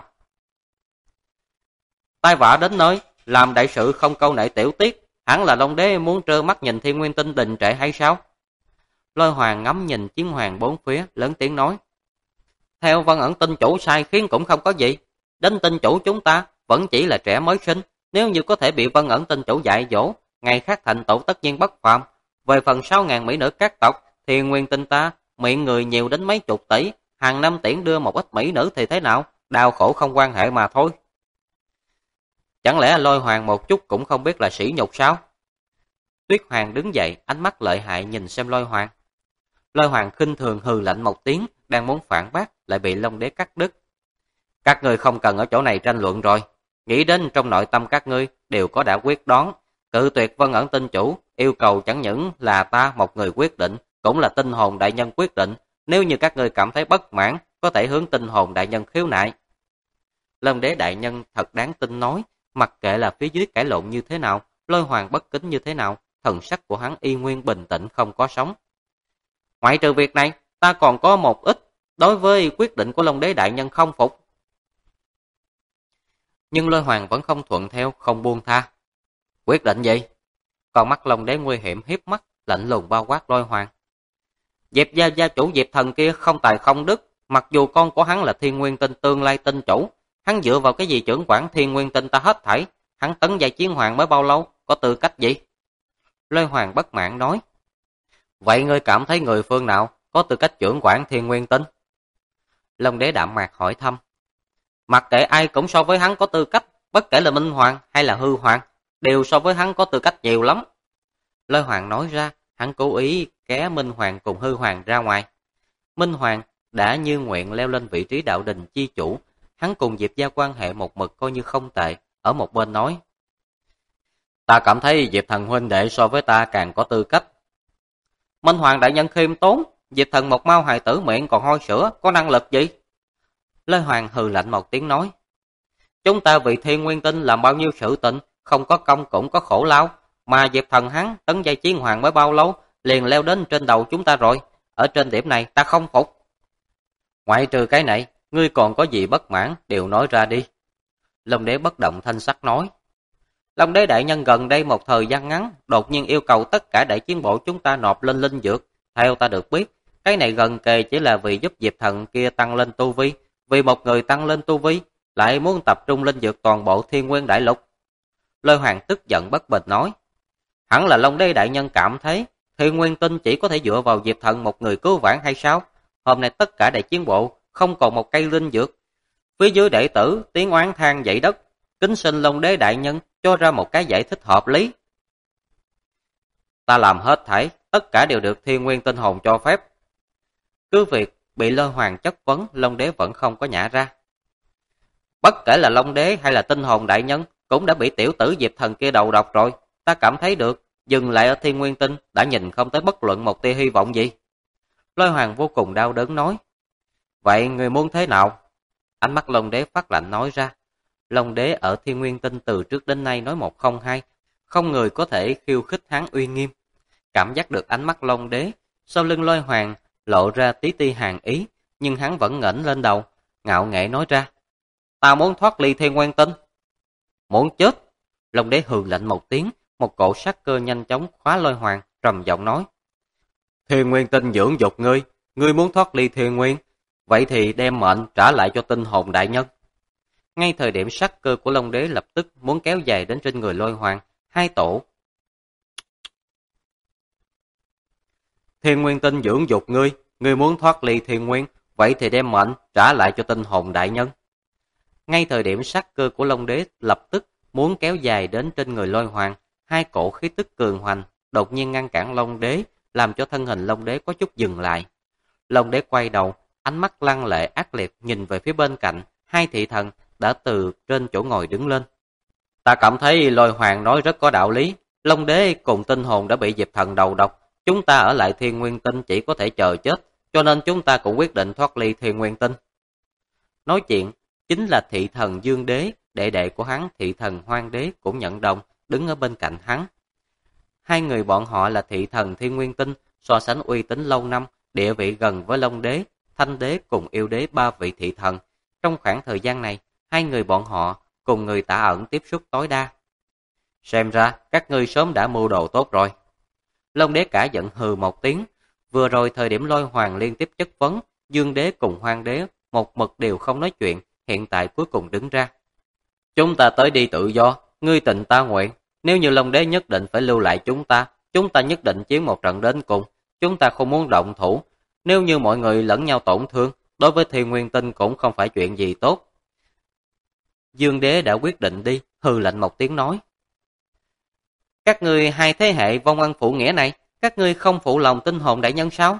Tai vạ đến nơi, làm đại sự không câu nệ tiểu tiết, hẳn là Long Đế muốn trơ mắt nhìn Thiên Nguyên Tinh đình trệ hay sao? Lôi Hoàng ngắm nhìn chiến hoàng bốn phía, lớn tiếng nói. Theo Vân Ẩn Tinh Chủ sai khiến cũng không có gì. Đến Tinh Chủ chúng ta vẫn chỉ là trẻ mới sinh. Nếu như có thể bị Vân Ẩn Tinh Chủ dạy dỗ, ngày khác thành tựu tất nhiên bất phàm. Về phần 6.000 mỹ nữ các tộc, thì nguyên tinh ta, miệng người nhiều đến mấy chục tỷ, hàng năm tiễn đưa một ít mỹ nữ thì thế nào? Đau khổ không quan hệ mà thôi. Chẳng lẽ Lôi Hoàng một chút cũng không biết là sỉ nhục sao? Tuyết Hoàng đứng dậy, ánh mắt lợi hại nhìn xem Lôi Hoàng. Lôi Hoàng khinh thường hừ lạnh một tiếng, đang muốn phản bác, lại bị Long Đế cắt đứt. Các ngươi không cần ở chỗ này tranh luận rồi. Nghĩ đến trong nội tâm các ngươi đều có đã quyết đoán. Cự tuyệt Vân Ẩn Tinh Chủ, yêu cầu chẳng những là ta một người quyết định, cũng là tinh hồn đại nhân quyết định. Nếu như các ngươi cảm thấy bất mãn, có thể hướng tinh hồn đại nhân khiếu nại. Long Đế đại nhân thật đáng tin nói, mặc kệ là phía dưới cãi lộn như thế nào, Lôi Hoàng bất kính như thế nào, thần sắc của hắn y nguyên bình tĩnh không có sóng. Ngoại trừ việc này, ta còn có một ít đối với quyết định của Long Đế đại nhân không phục. Nhưng Lôi Hoàng vẫn không thuận theo, không buông tha. Quyết định gì? Còn mắt Long Đế nguy hiểm hiếp mắt, lạnh lùng bao quát Lôi Hoàng. Diệp gia chủ Diệp Thần kia không tài không đức, mặc dù con của hắn là Thiên Nguyên Tinh tương lai tinh chủ, hắn dựa vào cái gì trưởng quản Thiên Nguyên Tinh ta hết thảy, hắn tấn giai chiến hoàng mới bao lâu, có tư cách gì? Lôi Hoàng bất mãn nói. Vậy ngươi cảm thấy người phương nào có tư cách trưởng quản Thiên Nguyên Tinh? Long Đế đạm mạc hỏi thăm. Mặc kệ ai cũng so với hắn có tư cách, bất kể là Minh Hoàng hay là Hư Hoàng, đều so với hắn có tư cách nhiều lắm. Lôi Hoàng nói ra, hắn cố ý kéo Minh Hoàng cùng Hư Hoàng ra ngoài. Minh Hoàng đã như nguyện leo lên vị trí đạo đình chi chủ, hắn cùng Diệp gia quan hệ một mực coi như không tệ, ở một bên nói. Ta cảm thấy Diệp Thần huynh đệ so với ta càng có tư cách. Minh Hoàng đại nhân khiêm tốn, Diệp Thần một mau hài tử miệng còn hôi sữa, có năng lực gì? Lôi Hoàng hừ lạnh một tiếng nói. Chúng ta vì Thiên Nguyên Tinh làm bao nhiêu sự tình, không có công cũng có khổ lao, mà Diệp Thần hắn tấn giai chiến hoàng mới bao lâu, liền leo đến trên đầu chúng ta rồi, ở trên điểm này ta không phục. Ngoại trừ cái này, ngươi còn có gì bất mãn, đều nói ra đi. Long Đế bất động thanh sắc nói. Long Đế đại nhân gần đây một thời gian ngắn, đột nhiên yêu cầu tất cả đại chiến bộ chúng ta nộp lên linh dược. Theo ta được biết, cái này gần kề chỉ là vì giúp Diệp Thần kia tăng lên tu vi, vì một người tăng lên tu vi, lại muốn tập trung linh dược toàn bộ Thiên Nguyên đại lục. Lôi Hoàng tức giận bất bình nói. Hẳn là Long Đế đại nhân cảm thấy Thiên Nguyên Tinh chỉ có thể dựa vào Diệp Thần một người cứu vãn hay sao? Hôm nay tất cả đại chiến bộ không còn một cây linh dược. Phía dưới đệ tử tiếng oán than dậy đất, kính xin Long Đế đại nhân cho ra một cái giải thích hợp lý. Ta làm hết thảy, tất cả đều được Thiên Nguyên Tinh hồn cho phép. Cứ việc bị Lôi Hoàng chất vấn, Long Đế vẫn không có nhả ra. Bất kể là Long Đế hay là Tinh hồn đại nhân, cũng đã bị tiểu tử Diệp Thần kia đầu độc rồi. Ta cảm thấy được, dừng lại ở Thiên Nguyên Tinh đã nhìn không tới bất luận một tia hy vọng gì. Lôi Hoàng vô cùng đau đớn nói. Vậy người muốn thế nào? Ánh mắt Long Đế phát lạnh nói ra. Long Đế ở Thiên Nguyên Tinh từ trước đến nay nói một không hai, không người có thể khiêu khích hắn uy nghiêm. Cảm giác được ánh mắt Long Đế, sau lưng Lôi Hoàng lộ ra tí ti hàn ý, nhưng hắn vẫn ngẩng lên đầu, ngạo nghễ nói ra. Ta muốn thoát ly Thiên Nguyên Tinh. Muốn chết? Long Đế hừ lạnh một tiếng, một cỗ sát cơ nhanh chóng khóa Lôi Hoàng, trầm giọng nói. Thiên Nguyên Tinh dưỡng dục ngươi, ngươi muốn thoát ly Thiên Nguyên, vậy thì đem mệnh trả lại cho Tinh hồn đại nhân. Ngay thời điểm sát cơ của Long Đế lập tức muốn kéo dài đến trên người Lôi Hoàng, hai tổ. Thiên Nguyên Tinh dưỡng dục ngươi, ngươi muốn thoát ly Thiên Nguyên, vậy thì đem mệnh trả lại cho Tinh hồn đại nhân. Ngay thời điểm sát cơ của Long Đế lập tức muốn kéo dài đến trên người Lôi Hoàng, hai cổ khí tức cường hoành đột nhiên ngăn cản Long Đế, làm cho thân hình Long Đế có chút dừng lại. Long Đế quay đầu, ánh mắt lăng lệ ác liệt nhìn về phía bên cạnh, hai thị thần đã từ trên chỗ ngồi đứng lên. Ta cảm thấy Lôi Hoàng nói rất có đạo lý, Long Đế cùng Tinh hồn đã bị Diệp Thần đầu độc, chúng ta ở lại Thiên Nguyên Tinh chỉ có thể chờ chết, cho nên chúng ta cũng quyết định thoát ly Thiên Nguyên Tinh. Nói chuyện, chính là thị thần Dương Đế, đệ đệ của hắn thị thần Hoang Đế cũng nhận đồng, đứng ở bên cạnh hắn. Hai người bọn họ là thị thần Thiên Nguyên Tinh, so sánh uy tín lâu năm, địa vị gần với Long Đế, Thanh Đế cùng Yêu Đế ba vị thị thần. Trong khoảng thời gian này, hai người bọn họ cùng người Tả Ẩn tiếp xúc tối đa. Xem ra, các ngươi sớm đã mưu đồ tốt rồi. Long Đế cả giận hừ một tiếng, Vừa rồi thời điểm Lôi Hoàng liên tiếp chất vấn, Dương Đế cùng Hoang Đế một mực đều không nói chuyện, hiện tại cuối cùng đứng ra. Chúng ta tới đi tự do, ngươi tình ta nguyện. Nếu như Long Đế nhất định phải lưu lại chúng ta nhất định chiến một trận đến cùng. Chúng ta không muốn động thủ. Nếu như mọi người lẫn nhau tổn thương, đối với Thiên Nguyên Tinh cũng không phải chuyện gì tốt. Dương Đế đã quyết định đi, hừ lạnh một tiếng nói. Các ngươi hai thế hệ vong ân phụ nghĩa này, các ngươi không phụ lòng tinh hồn đại nhân sao?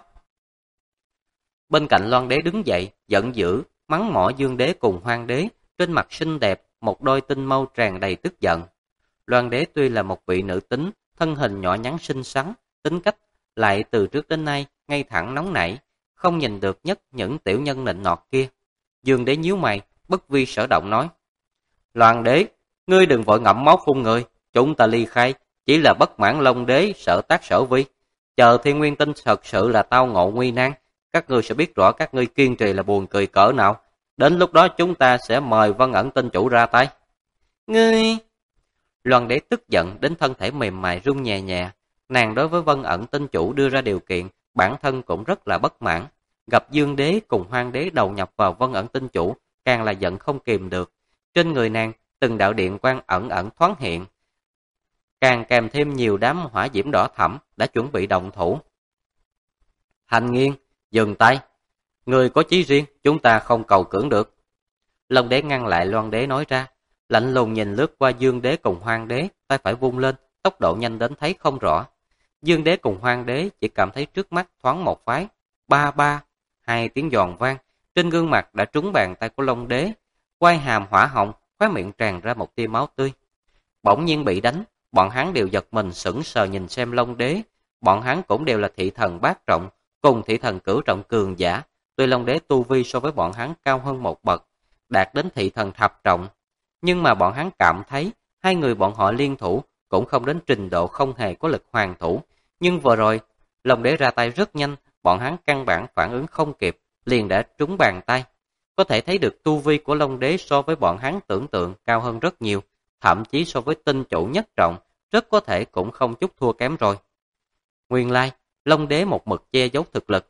Bên cạnh Loan Đế đứng dậy, giận dữ, mắng mỏ Dương Đế cùng Hoang Đế, trên mặt xinh đẹp, một đôi tinh mâu tràn đầy tức giận. Loan Đế tuy là một vị nữ tính, thân hình nhỏ nhắn xinh xắn, tính cách lại từ trước đến nay ngay thẳng nóng nảy, không nhìn được nhất những tiểu nhân nịnh nọt kia. Dương Đế nhíu mày, bất vi sở động nói: Loan Đế, ngươi đừng vội ngậm máu phun người, chúng ta ly khai, chỉ là bất mãn Long Đế sở tác sở vi. Chờ Thiên Nguyên Tinh thật sự là tao ngộ nguy nan, các ngươi sẽ biết rõ các ngươi kiên trì là buồn cười cỡ nào. Đến lúc đó chúng ta sẽ mời Vân Ẩn Tinh chủ ra tay. Ngươi... Loan Đế tức giận đến thân thể mềm mại run nhẹ nhẹ. Nàng đối với Vân Ẩn Tinh chủ đưa ra điều kiện, bản thân cũng rất là bất mãn. Gặp Dương Đế cùng Hoang Đế đầu nhập vào Vân Ẩn Tinh chủ, càng là giận không kìm được. Trên người nàng, từng đạo điện quang ẩn ẩn thoáng hiện, càng kèm thêm nhiều đám hỏa diễm đỏ thẫm đã chuẩn bị động thủ. Hành Nghiên, dừng tay. Người có chí riêng, chúng ta không cầu cưỡng được. Long Đế ngăn lại Loan Đế nói ra, lạnh lùng nhìn lướt qua Dương Đế cùng Hoang Đế, tay phải vung lên, tốc độ nhanh đến thấy không rõ. Dương Đế cùng Hoang Đế chỉ cảm thấy trước mắt thoáng một phái, ba ba, hai tiếng giòn vang, trên gương mặt đã trúng bàn tay của Long Đế, quai hàm hỏa hồng, khóe miệng tràn ra một tia máu tươi. Bỗng nhiên bị đánh, bọn hắn đều giật mình sững sờ nhìn xem Long Đế, bọn hắn cũng đều là thị thần bát trọng, cùng thị thần cửu trọng cường giả, tuy Long Đế tu vi so với bọn hắn cao hơn một bậc, đạt đến thị thần thập trọng, nhưng mà bọn hắn cảm thấy hai người bọn họ liên thủ cũng không đến trình độ không hề có lực hoàn thủ, nhưng vừa rồi Long Đế ra tay rất nhanh, bọn hắn căn bản phản ứng không kịp, liền đã trúng bàn tay. Có thể thấy được tu vi của Long Đế so với bọn hắn tưởng tượng cao hơn rất nhiều, thậm chí so với tinh chủ nhất trọng, rất có thể cũng không chút thua kém rồi. Nguyên lai, Long Đế một mực che giấu thực lực.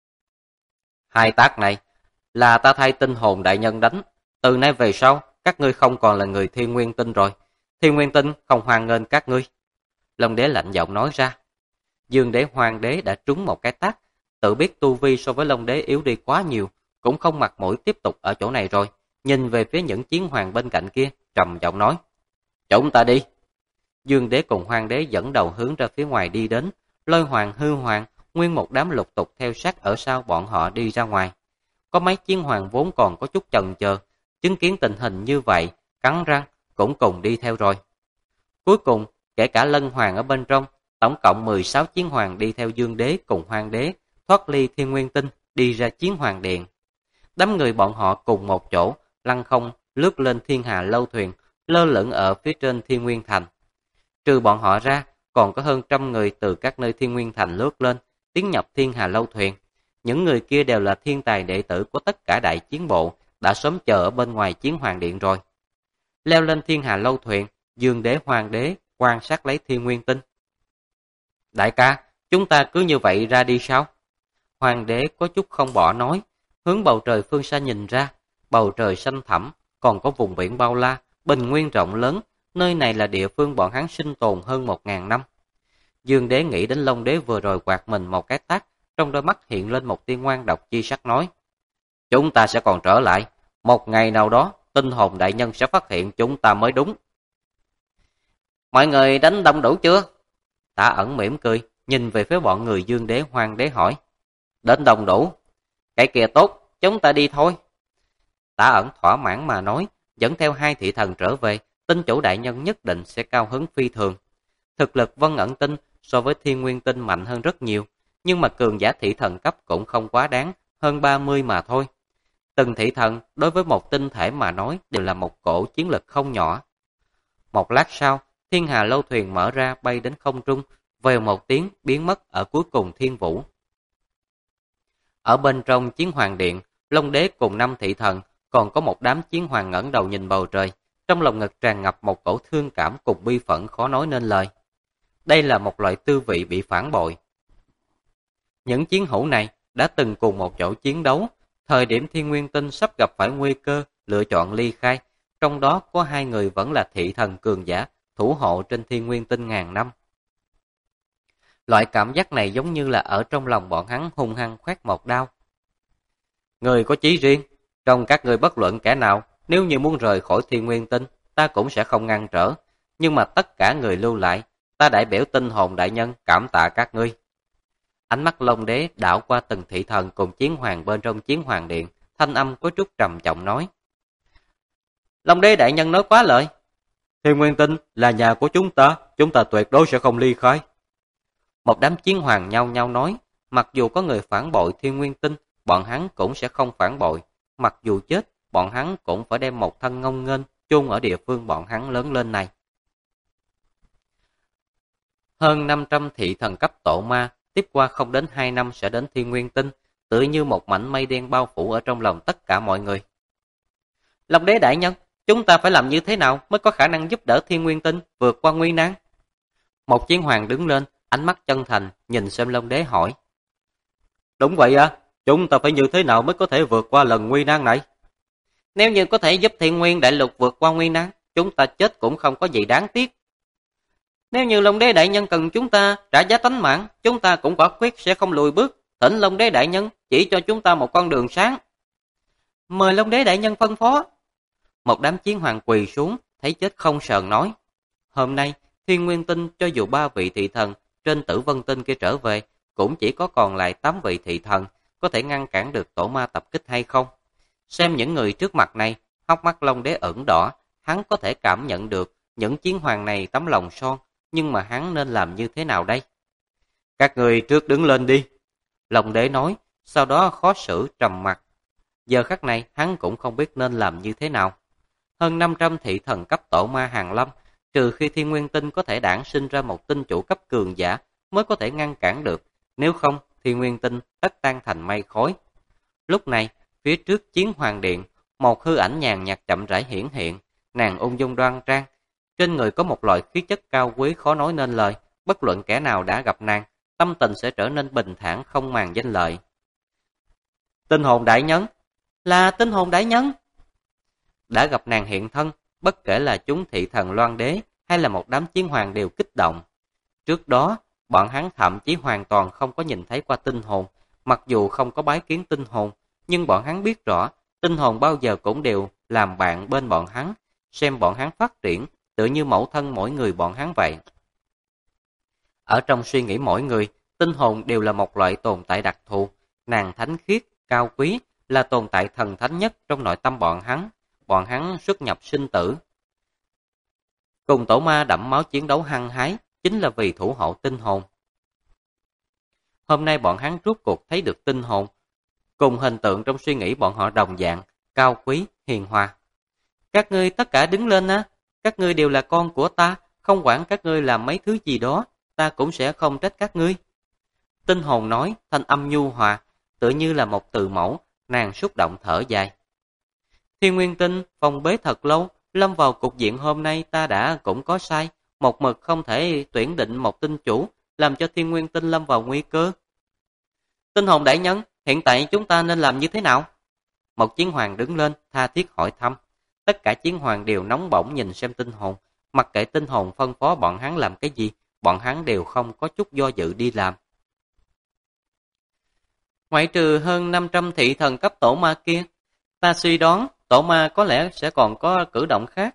Hai tác này là ta thay tinh hồn đại nhân đánh, từ nay về sau, các ngươi không còn là người Thiên Nguyên Tinh rồi, Thiên Nguyên Tinh không hoan nghênh các ngươi. Long Đế lạnh giọng nói ra. Dương Đế Hoang Đế đã trúng một cái tát, tự biết tu vi so với Long Đế yếu đi quá nhiều, cũng không mặt mũi tiếp tục ở chỗ này rồi, nhìn về phía những chiến hoàng bên cạnh kia, trầm giọng nói: Chúng ta đi. Dương Đế cùng Hoang Đế dẫn đầu hướng ra phía ngoài đi đến, Lôi Hoàng, Hư Hoàng, nguyên một đám lục tục theo sát ở sau bọn họ đi ra ngoài. Có mấy chiến hoàng vốn còn có chút chần chờ, chứng kiến tình hình như vậy, cắn răng, cũng cùng đi theo rồi. Cuối cùng, kể cả Lân Hoàng ở bên trong, tổng cộng 16 chiến hoàng đi theo Dương Đế cùng Hoang Đế, thoát ly Thiên Nguyên Tinh, đi ra chiến hoàng điện. Đám người bọn họ cùng một chỗ, lăng không, lướt lên Thiên Hà Lâu Thuyền, lơ lửng ở phía trên Thiên Nguyên Thành. Trừ bọn họ ra, còn có hơn trăm người từ các nơi Thiên Nguyên Thành lướt lên, tiến nhập Thiên Hà Lâu Thuyền. Những người kia đều là thiên tài đệ tử của tất cả đại chiến bộ, đã sớm chờ ở bên ngoài chiến hoàng điện rồi. Leo lên Thiên Hà Lâu Thuyền, Dương Đế Hoang Đế quan sát lấy Thiên Nguyên Tinh. Đại ca, chúng ta cứ như vậy ra đi sao? Hoàng Đế có chút không bỏ nói, hướng bầu trời phương xa nhìn ra, bầu trời xanh thẳm, còn có vùng biển bao la, bình nguyên rộng lớn, nơi này là địa phương bọn hắn sinh tồn hơn 1000 năm. Dương Đế nghĩ đến Long Đế vừa rồi quạt mình một cái tát, trong đôi mắt hiện lên một tia ngoan độc chi sắc nói: Chúng ta sẽ còn trở lại, một ngày nào đó, tinh hồn đại nhân sẽ phát hiện chúng ta mới đúng. Mọi người đánh đông đủ chưa? Tả Ẩn mỉm cười, nhìn về phía bọn người Dương Đế Hoang Đế hỏi: Đến đông đủ. Cái kia tốt, chúng ta đi thôi. Tả Ẩn thỏa mãn mà nói, dẫn theo hai thị thần trở về, tinh chủ đại nhân nhất định sẽ cao hứng phi thường. Thực lực Vân Ẩn Tinh so với Thiên Nguyên Tinh mạnh hơn rất nhiều, nhưng mà cường giả thị thần cấp cũng không quá đáng, hơn 30 mà thôi. Từng thị thần đối với một tinh thể mà nói đều là một cổ chiến lực không nhỏ. Một lát sau, Thiên Hà Lâu Thuyền mở ra bay đến không trung, vèo một tiếng biến mất ở cuối cùng thiên vũ. Ở bên trong chiến hoàng điện, Long Đế cùng 5 thị thần, còn có một đám chiến hoàng ngẩng đầu nhìn bầu trời, trong lòng ngực tràn ngập một cổ thương cảm cùng bi phẫn khó nói nên lời. Đây là một loại tư vị bị phản bội. Những chiến hữu này đã từng cùng một chỗ chiến đấu, thời điểm Thiên Nguyên Tinh sắp gặp phải nguy cơ, lựa chọn ly khai, trong đó có 2 người vẫn là thị thần cường giả, thủ hộ trên Thiên Nguyên Tinh ngàn năm. Loại cảm giác này giống như là ở trong lòng bọn hắn hung hăng khoét một đao. Người có chí riêng, trong các người bất luận kẻ nào, nếu như muốn rời khỏi Thiên Nguyên Tinh, ta cũng sẽ không ngăn trở, nhưng mà tất cả người lưu lại, ta đại biểu Tinh Hồn đại nhân cảm tạ các ngươi. Ánh mắt Long Đế đảo qua từng thị thần cùng chiến hoàng bên trong chiến hoàng điện, thanh âm có chút trầm trọng nói. Long Đế đại nhân nói quá lời. Thiên Nguyên Tinh là nhà của chúng ta tuyệt đối sẽ không ly khai. Một đám chiến hoàng nhau nhau nói, mặc dù có người phản bội Thiên Nguyên Tinh, bọn hắn cũng sẽ không phản bội, mặc dù chết, bọn hắn cũng phải đem một thân ngông nghênh chôn ở địa phương bọn hắn lớn lên này. Hơn 500 thị thần cấp tổ ma, tiếp qua không đến 2 năm sẽ đến Thiên Nguyên Tinh, tựa như một mảnh mây đen bao phủ ở trong lòng tất cả mọi người. Long Đế đại nhân, chúng ta phải làm như thế nào mới có khả năng giúp đỡ Thiên Nguyên Tinh vượt qua nguy nan? Một chiến hoàng đứng lên, ánh mắt chân thành, nhìn xem Long Đế hỏi. Đúng vậy à, chúng ta phải như thế nào mới có thể vượt qua lần nguy nan này? Nếu như có thể giúp Thiên Nguyên đại lục vượt qua nguy nan, chúng ta chết cũng không có gì đáng tiếc. Nếu như Long Đế đại nhân cần chúng ta trả giá tánh mạng, chúng ta cũng quả quyết sẽ không lùi bước. Thỉnh Long Đế đại nhân chỉ cho chúng ta một con đường sáng. Mời Long Đế đại nhân phân phó. Một đám chiến hoàng quỳ xuống, thấy chết không sờn nói. Hôm nay, Thiên Nguyên Tinh cho dù 3 vị thị thần trên Tử Vân Tinh kia trở về, cũng chỉ có còn lại 8 vị thị thần, có thể ngăn cản được tổ ma tập kích hay không? Xem những người trước mặt này, hốc mắt Long Đế ửng đỏ, hắn có thể cảm nhận được những chiến hoàng này tấm lòng son, nhưng mà hắn nên làm như thế nào đây? Các người trước đứng lên đi. Long Đế nói, sau đó khó xử trầm mặc. Giờ khắc này hắn cũng không biết nên làm như thế nào. Hơn 500 thị thần cấp tổ ma hàng lâm, trừ khi Thiên Nguyên Tinh có thể đản sinh ra một tinh chủ cấp cường giả mới có thể ngăn cản được, nếu không Thiên Nguyên Tinh tất tan thành mây khói. Lúc này, phía trước chiến hoàng điện, một hư ảnh nhàn nhạt chậm rãi hiển hiện, nàng ung dung đoan trang, trên người có một loại khí chất cao quý khó nói nên lời, bất luận kẻ nào đã gặp nàng, tâm tình sẽ trở nên bình thản không màng danh lợi. Tinh hồn đại nhân, là tinh hồn đại nhân. Đã gặp nàng hiện thân, bất kể là chúng thị thần Loan Đế hay là một đám chiến hoàng đều kích động. Trước đó, bọn hắn thậm chí hoàn toàn không có nhìn thấy qua tinh hồn, mặc dù không có bái kiến tinh hồn, nhưng bọn hắn biết rõ, tinh hồn bao giờ cũng đều làm bạn bên bọn hắn, xem bọn hắn phát triển, tựa như mẫu thân mỗi người bọn hắn vậy. Ở trong suy nghĩ mỗi người, tinh hồn đều là một loại tồn tại đặc thù, nàng thánh khiết, cao quý, là tồn tại thần thánh nhất trong nội tâm bọn hắn xuất nhập sinh tử. Cùng tổ ma đẫm máu chiến đấu hăng hái, chính là vì thủ hộ tinh hồn. Hôm nay bọn hắn rốt cuộc thấy được tinh hồn, cùng hình tượng trong suy nghĩ bọn họ đồng dạng, cao quý, hiền hòa. Các ngươi tất cả đứng lên á, các ngươi đều là con của ta, không quản các ngươi làm mấy thứ gì đó, ta cũng sẽ không trách các ngươi. Tinh hồn nói, thanh âm nhu hòa, tựa như là một từ mẫu, nàng xúc động thở dài. Thiên Nguyên Tinh phòng bế thật lâu, lâm vào cục diện hôm nay ta đã cũng có sai, một mực không thể tuyển định một tinh chủ, làm cho Thiên Nguyên Tinh lâm vào nguy cơ. Tinh hồn đại nhân, hiện tại chúng ta nên làm như thế nào? Một chiến hoàng đứng lên, tha thiết hỏi thăm. Tất cả chiến hoàng đều nóng bỏng nhìn xem tinh hồn, mặc kệ tinh hồn phân phó bọn hắn làm cái gì, bọn hắn đều không có chút do dự đi làm. Ngoại trừ hơn 500 thị thần cấp tổ ma kia, ta suy đoán tổ ma có lẽ sẽ còn có cử động khác.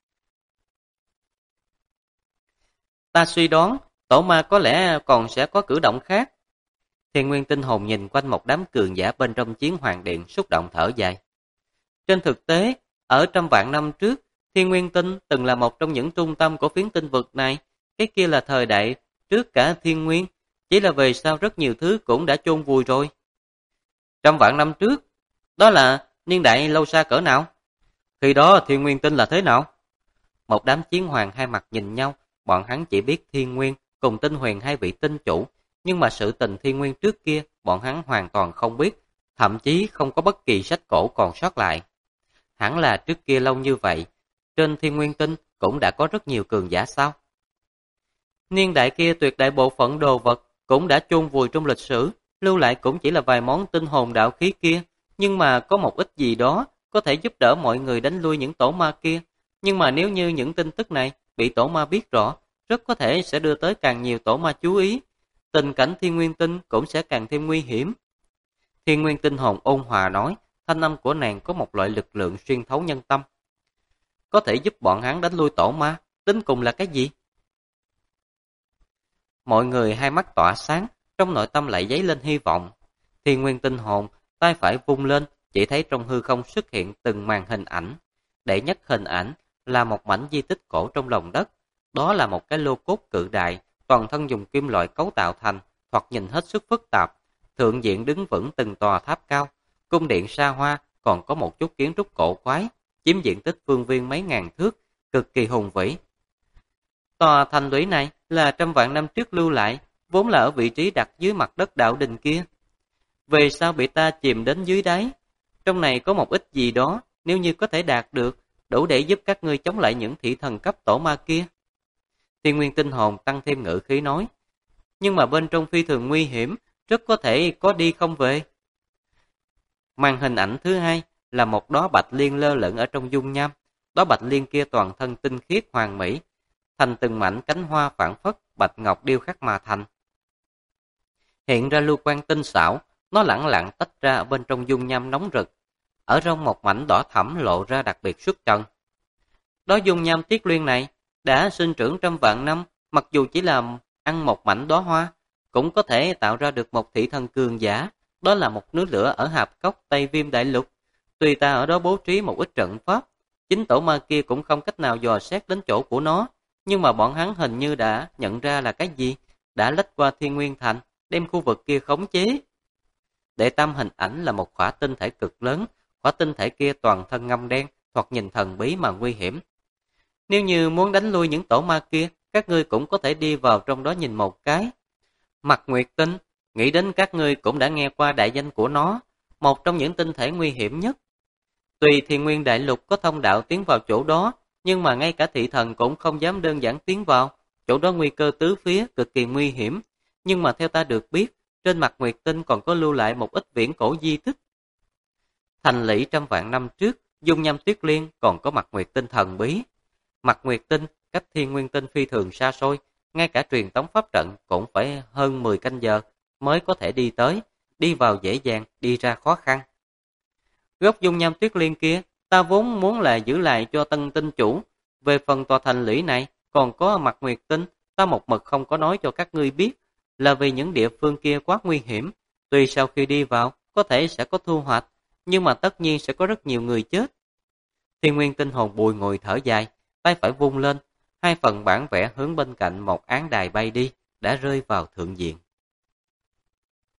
Thiên Nguyên tinh hồn nhìn quanh một đám cường giả bên trong chiến hoàng điện xúc động thở dài. Trên thực tế, ở trăm vạn năm trước, Thiên Nguyên tinh từng là một trong những trung tâm của phiến tinh vực này. Cái kia là thời đại trước cả Thiên Nguyên, chỉ là về sau rất nhiều thứ cũng đã chôn vùi rồi. Trăm vạn năm trước, đó là niên đại lâu xa cỡ nào? Khi đó Thiên Nguyên tinh là thế nào? Một đám chiến hoàng hai mặt nhìn nhau, bọn hắn chỉ biết Thiên Nguyên cùng Tinh Huyền hai vị tinh chủ, nhưng mà sự tình Thiên Nguyên trước kia bọn hắn hoàn toàn không biết, thậm chí không có bất kỳ sách cổ còn sót lại. Hẳn là trước kia lâu như vậy, trên Thiên Nguyên tinh cũng đã có rất nhiều cường giả sao? Niên đại kia tuyệt đại bộ phận đồ vật cũng đã chôn vùi trong lịch sử, lưu lại cũng chỉ là vài món tinh hồn đạo khí kia, nhưng mà có một ít gì đó có thể giúp đỡ mọi người đánh lui những tổ ma kia. Nhưng mà nếu như những tin tức này bị tổ ma biết rõ, rất có thể sẽ đưa tới càng nhiều tổ ma chú ý. Tình cảnh Thiên Nguyên Tinh cũng sẽ càng thêm nguy hiểm. Thiên Nguyên Tinh hồn ôn hòa nói, thanh âm của nàng có một loại lực lượng xuyên thấu nhân tâm. Có thể giúp bọn hắn đánh lui tổ ma, đến cùng là cái gì? Mọi người hai mắt tỏa sáng, trong nội tâm lại dấy lên hy vọng. Thiên Nguyên Tinh hồn, tay phải vung lên, chỉ thấy trong hư không xuất hiện từng màn hình ảnh. Đệ nhất hình ảnh là một mảnh di tích cổ trong lòng đất. Đó là một cái lô cốt cự đại, toàn thân dùng kim loại cấu tạo thành, thoạt nhìn hết sức phức tạp. Thượng diện đứng vững từng tòa tháp cao, cung điện xa hoa, còn có một chút kiến trúc cổ quái, chiếm diện tích phương viên mấy ngàn thước, cực kỳ hùng vĩ. Tòa thành lũy này là trăm vạn năm trước lưu lại, vốn là ở vị trí đặt dưới mặt đất đạo đình kia. Về sau bị ta chìm đến dưới đáy, trong này có một ít gì đó, nếu như có thể đạt được, đủ để giúp các ngươi chống lại những thị thần cấp tổ ma kia. Thiên Nguyên Tinh hồn tăng thêm ngữ khí nói, nhưng mà bên trong phi thường nguy hiểm, rất có thể có đi không về. Màn hình ảnh thứ hai là một đóa bạch liên lơ lửng ở trong dung nham. Đóa bạch liên kia toàn thân tinh khiết hoàn mỹ, thành từng mảnh cánh hoa phản phất bạch ngọc điêu khắc mà thành. Hiện ra lưu quang tinh xảo, nó lẳng lặng tách ra ở bên trong dung nham nóng rực. Ở trong một mảnh đỏ thẫm lộ ra đặc biệt xuất trần. Đóa dung nham tiết liên này đã sinh trưởng trăm vạn năm, mặc dù chỉ là ăn một mảnh đóa hoa, cũng có thể tạo ra được một thị thần cường giả. Đó là một núi lửa ở hạp cốc Tây Viêm Đại Lục. Tuy ta ở đó bố trí một ít trận pháp, chính tổ ma kia cũng không cách nào dò xét đến chỗ của nó, nhưng mà bọn hắn hình như đã nhận ra là cái gì, đã lách qua Thiên Nguyên Thành, đem khu vực kia khống chế. Đệ tam hình ảnh là một khỏa tinh thể cực lớn, khỏa tinh thể kia toàn thân ngăm đen, thoạt nhìn thần bí mà nguy hiểm. Nếu như muốn đánh lui những tổ ma kia, các ngươi cũng có thể đi vào trong đó nhìn một cái. Mặt Nguyệt Tinh, nghĩ đến các ngươi cũng đã nghe qua đại danh của nó, một trong những tinh thể nguy hiểm nhất. Tuy Thiên Nguyên Đại Lục có thông đạo tiến vào chỗ đó, nhưng mà ngay cả thị thần cũng không dám đơn giản tiến vào, chỗ đó nguy cơ tứ phía, cực kỳ nguy hiểm. Nhưng mà theo ta được biết, trên mặt Nguyệt Tinh còn có lưu lại một ít viễn cổ di tích. Thành lũy trăm vạn năm trước, dung nham tuyết liên còn có mặt Nguyệt Tinh thần bí. Mặt Nguyệt Tinh cách Thiên Nguyên Tinh phi thường xa xôi, ngay cả truyền tống pháp trận cũng phải hơn 10 canh giờ mới có thể đi tới, đi vào dễ dàng, đi ra khó khăn. Gốc dung nham tuyết liên kia, ta vốn muốn là giữ lại cho tân tinh chủ. Về phần tòa thành lũy này, còn có mặt Nguyệt Tinh, ta một mực không có nói cho các ngươi biết, là vì những địa phương kia quá nguy hiểm. Tuy sau khi đi vào, có thể sẽ có thu hoạch, nhưng mà tất nhiên sẽ có rất nhiều người chết. Thiên Nguyên Tinh hồn bùi ngồi thở dài, tay phải vung lên, hai phần bản vẽ hướng bên cạnh một án đài bay đi, đã rơi vào thượng diện.